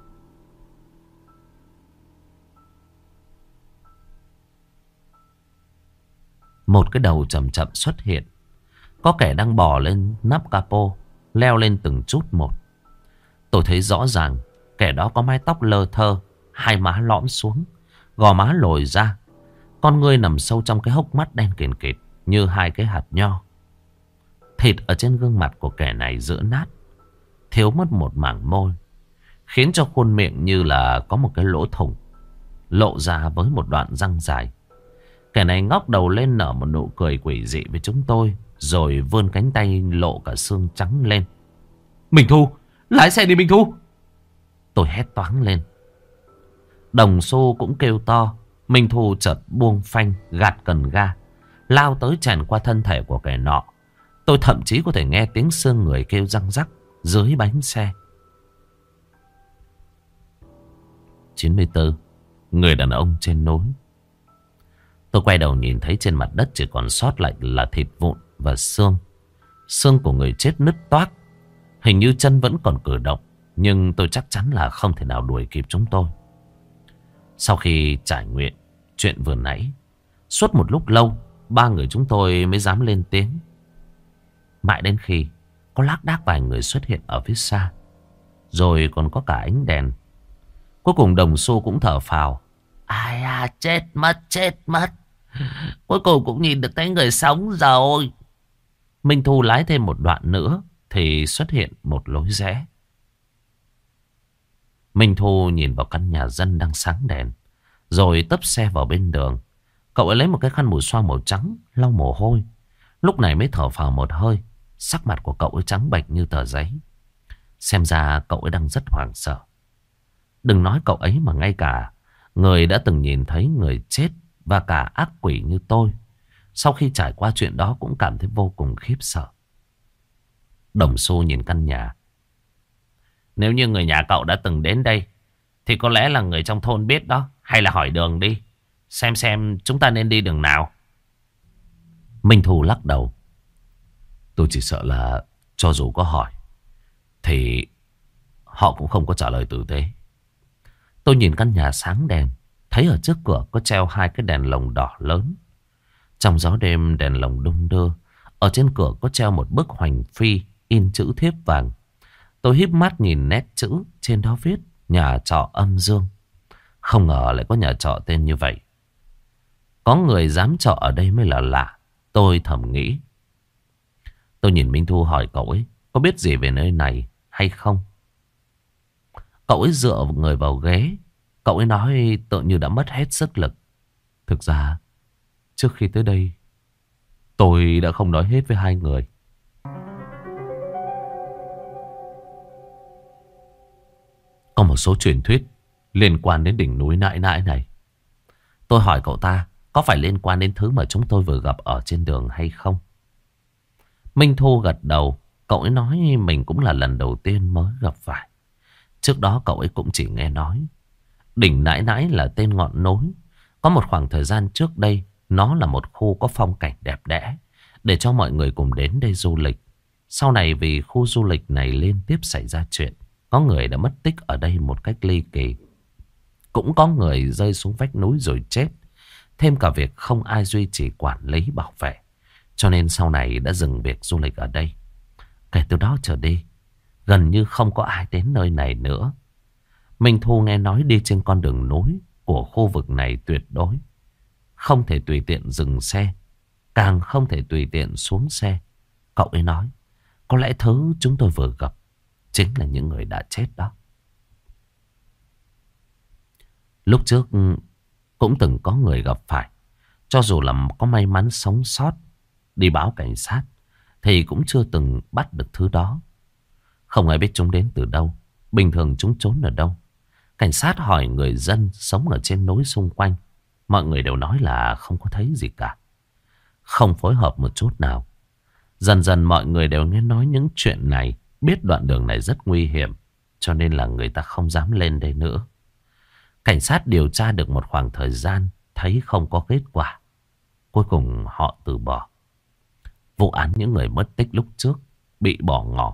Một cái đầu chậm chậm xuất hiện. Có kẻ đang bò lên nắp capo, leo lên từng chút một. Tôi thấy rõ ràng kẻ đó có mái tóc lơ thơ, hai má lõm xuống, gò má lồi ra. Con ngươi nằm sâu trong cái hốc mắt đen kịt kịt như hai cái hạt nho. Thịt ở trên gương mặt của kẻ này rữa nát, thiếu mất một mảng môi, khiến cho khuôn miệng như là có một cái lỗ thủng, lộ ra với một đoạn răng dài. Kẻ này ngóc đầu lên nở một nụ cười quỷ dị với chúng tôi, rồi vươn cánh tay lộ cả xương trắng lên. Minh Thu, lái xe đi Minh Thu. Tôi hét toáng lên. Đồng Xu cũng kêu to. Minh Thu chợt buông phanh, gạt cần ga, lao tới chèn qua thân thể của kẻ nọ. Tôi thậm chí có thể nghe tiếng xương người kêu răng rắc dưới bánh xe. chín mươi tư. Người đàn ông trên núi. Tôi quay đầu nhìn thấy trên mặt đất chỉ còn sót lại là thịt vụn và xương. Xương của người chết nứt toác. Hình như chân vẫn còn cử động, nhưng tôi chắc chắn là không thể nào đuổi kịp chúng tôi. Sau khi trải nghiệm chuyện vừa nãy, suốt một lúc lâu, ba người chúng tôi mới dám lên tiếng. Mãi đến khi có lác đác vài người xuất hiện ở phía xa, rồi còn có cả ánh đèn. Cuối cùng Đồng Xu cũng thở phào. Ai à, chết mất, chết mất. Cuối cùng cũng nhìn được thấy người sống rồi. Minh Thu lái thêm một đoạn nữa thì xuất hiện một lối rẽ. Minh Thu nhìn vào căn nhà dân đang sáng đèn, rồi tấp xe vào bên đường. Cậu ấy lấy một cái khăn mùi xoa màu trắng lau mồ hôi. Lúc này mới thở phào một hơi. Sắc mặt của cậu ấy trắng bệch như tờ giấy. Xem ra cậu ấy đang rất hoảng sợ. Đừng nói cậu ấy mà ngay cả người đã từng nhìn thấy người chết và cả ác quỷ như tôi, sau khi trải qua chuyện đó cũng cảm thấy vô cùng khiếp sợ. Đồng Xu nhìn căn nhà. Nếu như người nhà cậu đã từng đến đây thì có lẽ là người trong thôn biết đó. Hay là hỏi đường đi, xem xem chúng ta nên đi đường nào. Minh Thu lắc đầu. Tôi chỉ sợ là cho dù có hỏi thì họ cũng không có trả lời tử tế. Tôi nhìn căn nhà sáng đèn, thấy ở trước cửa có treo hai cái đèn lồng đỏ lớn. Trong gió đêm đèn lồng đung đưa. Ở trên cửa có treo một bức hoành phi in chữ thiếp vàng. Tôi híp mắt nhìn nét chữ trên đó viết nhà trọ Âm Dương. Không ngờ lại có nhà trọ tên như vậy. Có người dám trọ ở đây mới là lạ, tôi thầm nghĩ. Tôi nhìn Minh Thu hỏi cậu ấy có biết gì về nơi này hay không. Cậu ấy dựa người vào ghế. Cậu ấy nói tự như đã mất hết sức lực. Thực ra trước khi tới đây tôi đã không nói hết với hai người. Có một số truyền thuyết liên quan đến đỉnh núi nãi nãi này. Tôi hỏi cậu ta có phải liên quan đến thứ mà chúng tôi vừa gặp ở trên đường hay không. Minh Thu gật đầu. Cậu ấy nói mình cũng là lần đầu tiên mới gặp phải. Trước đó cậu ấy cũng chỉ nghe nói. Đỉnh nãi nãi là tên ngọn núi. Có một khoảng thời gian trước đây, nó là một khu có phong cảnh đẹp đẽ, để cho mọi người cùng đến đây du lịch. Sau này vì khu du lịch này liên tiếp xảy ra chuyện, có người đã mất tích ở đây một cách ly kỳ. Cũng có người rơi xuống vách núi rồi chết. Thêm cả việc không ai duy trì quản lý bảo vệ, cho nên sau này đã dừng việc du lịch ở đây. Kể từ đó trở đi, gần như không có ai đến nơi này nữa. Minh Thu nghe nói đi trên con đường núi của khu vực này tuyệt đối không thể tùy tiện dừng xe, càng không thể tùy tiện xuống xe. Cậu ấy nói có lẽ thứ chúng tôi vừa gặp chính là những người đã chết đó. Lúc trước cũng từng có người gặp phải. Cho dù là có may mắn sống sót, đi báo cảnh sát, thì cũng chưa từng bắt được thứ đó. Không ai biết chúng đến từ đâu, bình thường chúng trốn ở đâu. Cảnh sát hỏi người dân sống ở trên núi xung quanh, mọi người đều nói là không có thấy gì cả, không phối hợp một chút nào. Dần dần mọi người đều nghe nói những chuyện này, biết đoạn đường này rất nguy hiểm, cho nên là người ta không dám lên đây nữa. Cảnh sát điều tra được một khoảng thời gian, thấy không có kết quả. Cuối cùng họ từ bỏ. Vụ án những người mất tích lúc trước bị bỏ ngỏ.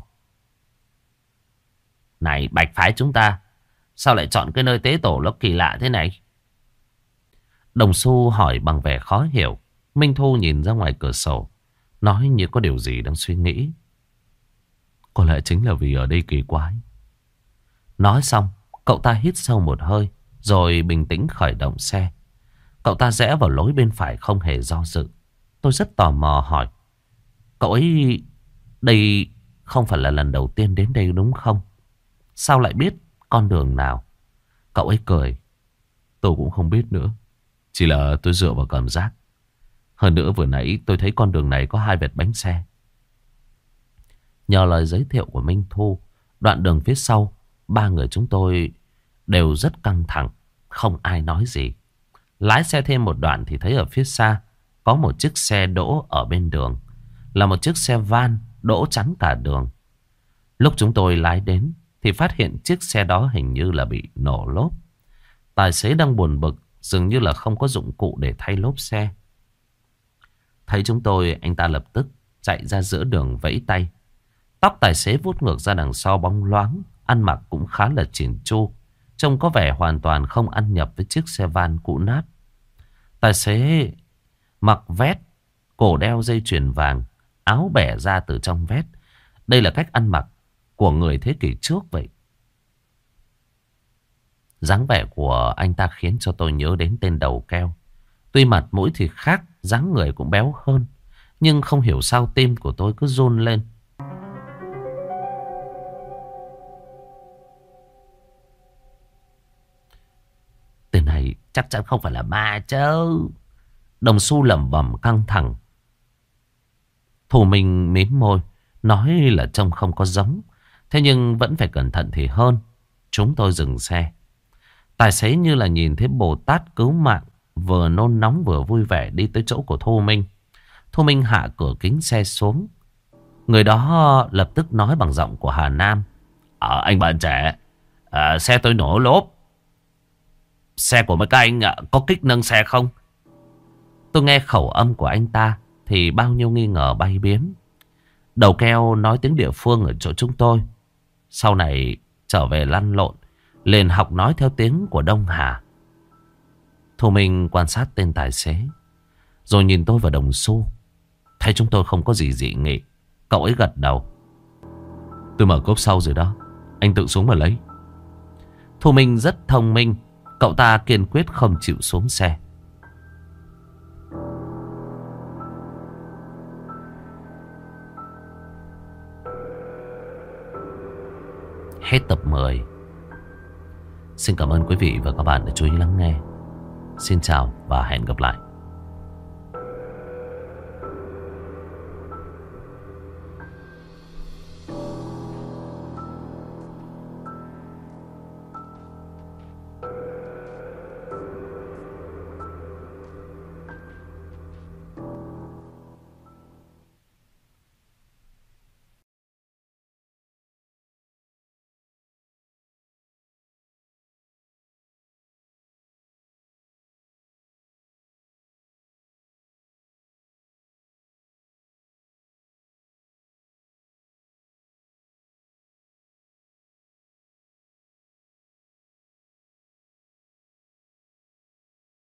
Này bạch phái chúng ta, sao lại chọn cái nơi tế tổ nó kỳ lạ thế này? Đồng Xu hỏi bằng vẻ khó hiểu. Minh Thu nhìn ra ngoài cửa sổ, nói như có điều gì đang suy nghĩ. Có lẽ chính là vì ở đây kỳ quái. Nói xong, cậu ta hít sâu một hơi, rồi bình tĩnh khởi động xe. Cậu ta rẽ vào lối bên phải không hề do dự. Tôi rất tò mò hỏi, cậu ấy đây không phải là lần đầu tiên đến đây đúng không? Sao lại biết con đường nào? Cậu ấy cười. Tôi cũng không biết nữa, chỉ là tôi dựa vào cảm giác. Hơn nữa vừa nãy tôi thấy con đường này có hai vệt bánh xe. Nhờ lời giới thiệu của Minh Thu, đoạn đường phía sau, ba người chúng tôi đều rất căng thẳng, không ai nói gì. Lái xe thêm một đoạn thì thấy ở phía xa có một chiếc xe đỗ ở bên đường, là một chiếc xe van đỗ chắn cả đường. Lúc chúng tôi lái đến thì phát hiện chiếc xe đó hình như là bị nổ lốp. Tài xế đang buồn bực, dường như là không có dụng cụ để thay lốp xe. Thấy chúng tôi, anh ta lập tức chạy ra giữa đường vẫy tay. Tóc tài xế vuốt ngược ra đằng sau bóng loáng, ăn mặc cũng khá là chỉn chu, trông có vẻ hoàn toàn không ăn nhập với chiếc xe van cũ nát. Tài xế mặc vest, cổ đeo dây chuyền vàng, áo bẻ ra từ trong vest. Đây là cách ăn mặc của người thế kỷ trước vậy. Dáng vẻ của anh ta khiến cho tôi nhớ đến tên đầu keo. Tuy mặt mũi thì khác, dáng người cũng béo hơn, nhưng không hiểu sao tim của tôi cứ run lên. Tên này chắc chắn không phải là ma chứ. Đồng Xu lẩm bẩm căng thẳng. Thủ Minh mím môi, nói là trông không có giống, thế nhưng vẫn phải cẩn thận thì hơn. Chúng tôi dừng xe. Tài xế như là nhìn thấy Bồ Tát cứu mạng, vừa nôn nóng vừa vui vẻ đi tới chỗ của Thu Minh. Thu Minh hạ cửa kính xe xuống. Người đó lập tức nói bằng giọng của Hà Nam. Ờ anh bạn trẻ, à, xe tôi nổ lốp. Xe của mấy các anh à, có kích nâng xe không? Tôi nghe khẩu âm của anh ta thì bao nhiêu nghi ngờ bay biến. Đầu keo nói tiếng địa phương ở chỗ chúng tôi, sau này trở về lăn lộn, liền học nói theo tiếng của Đông Hà. Thu Minh quan sát tên tài xế, rồi nhìn tôi và Đồng Xu. Thấy chúng tôi không có gì dị nghị, cậu ấy gật đầu. Tôi mở cốp sau rồi đó. Anh tự xuống mà lấy. Thu Minh rất thông minh. Cậu ta kiên quyết không chịu xuống xe. Hết tập mười. Xin cảm ơn quý vị và các bạn đã chú ý lắng nghe. Xin chào và hẹn gặp lại.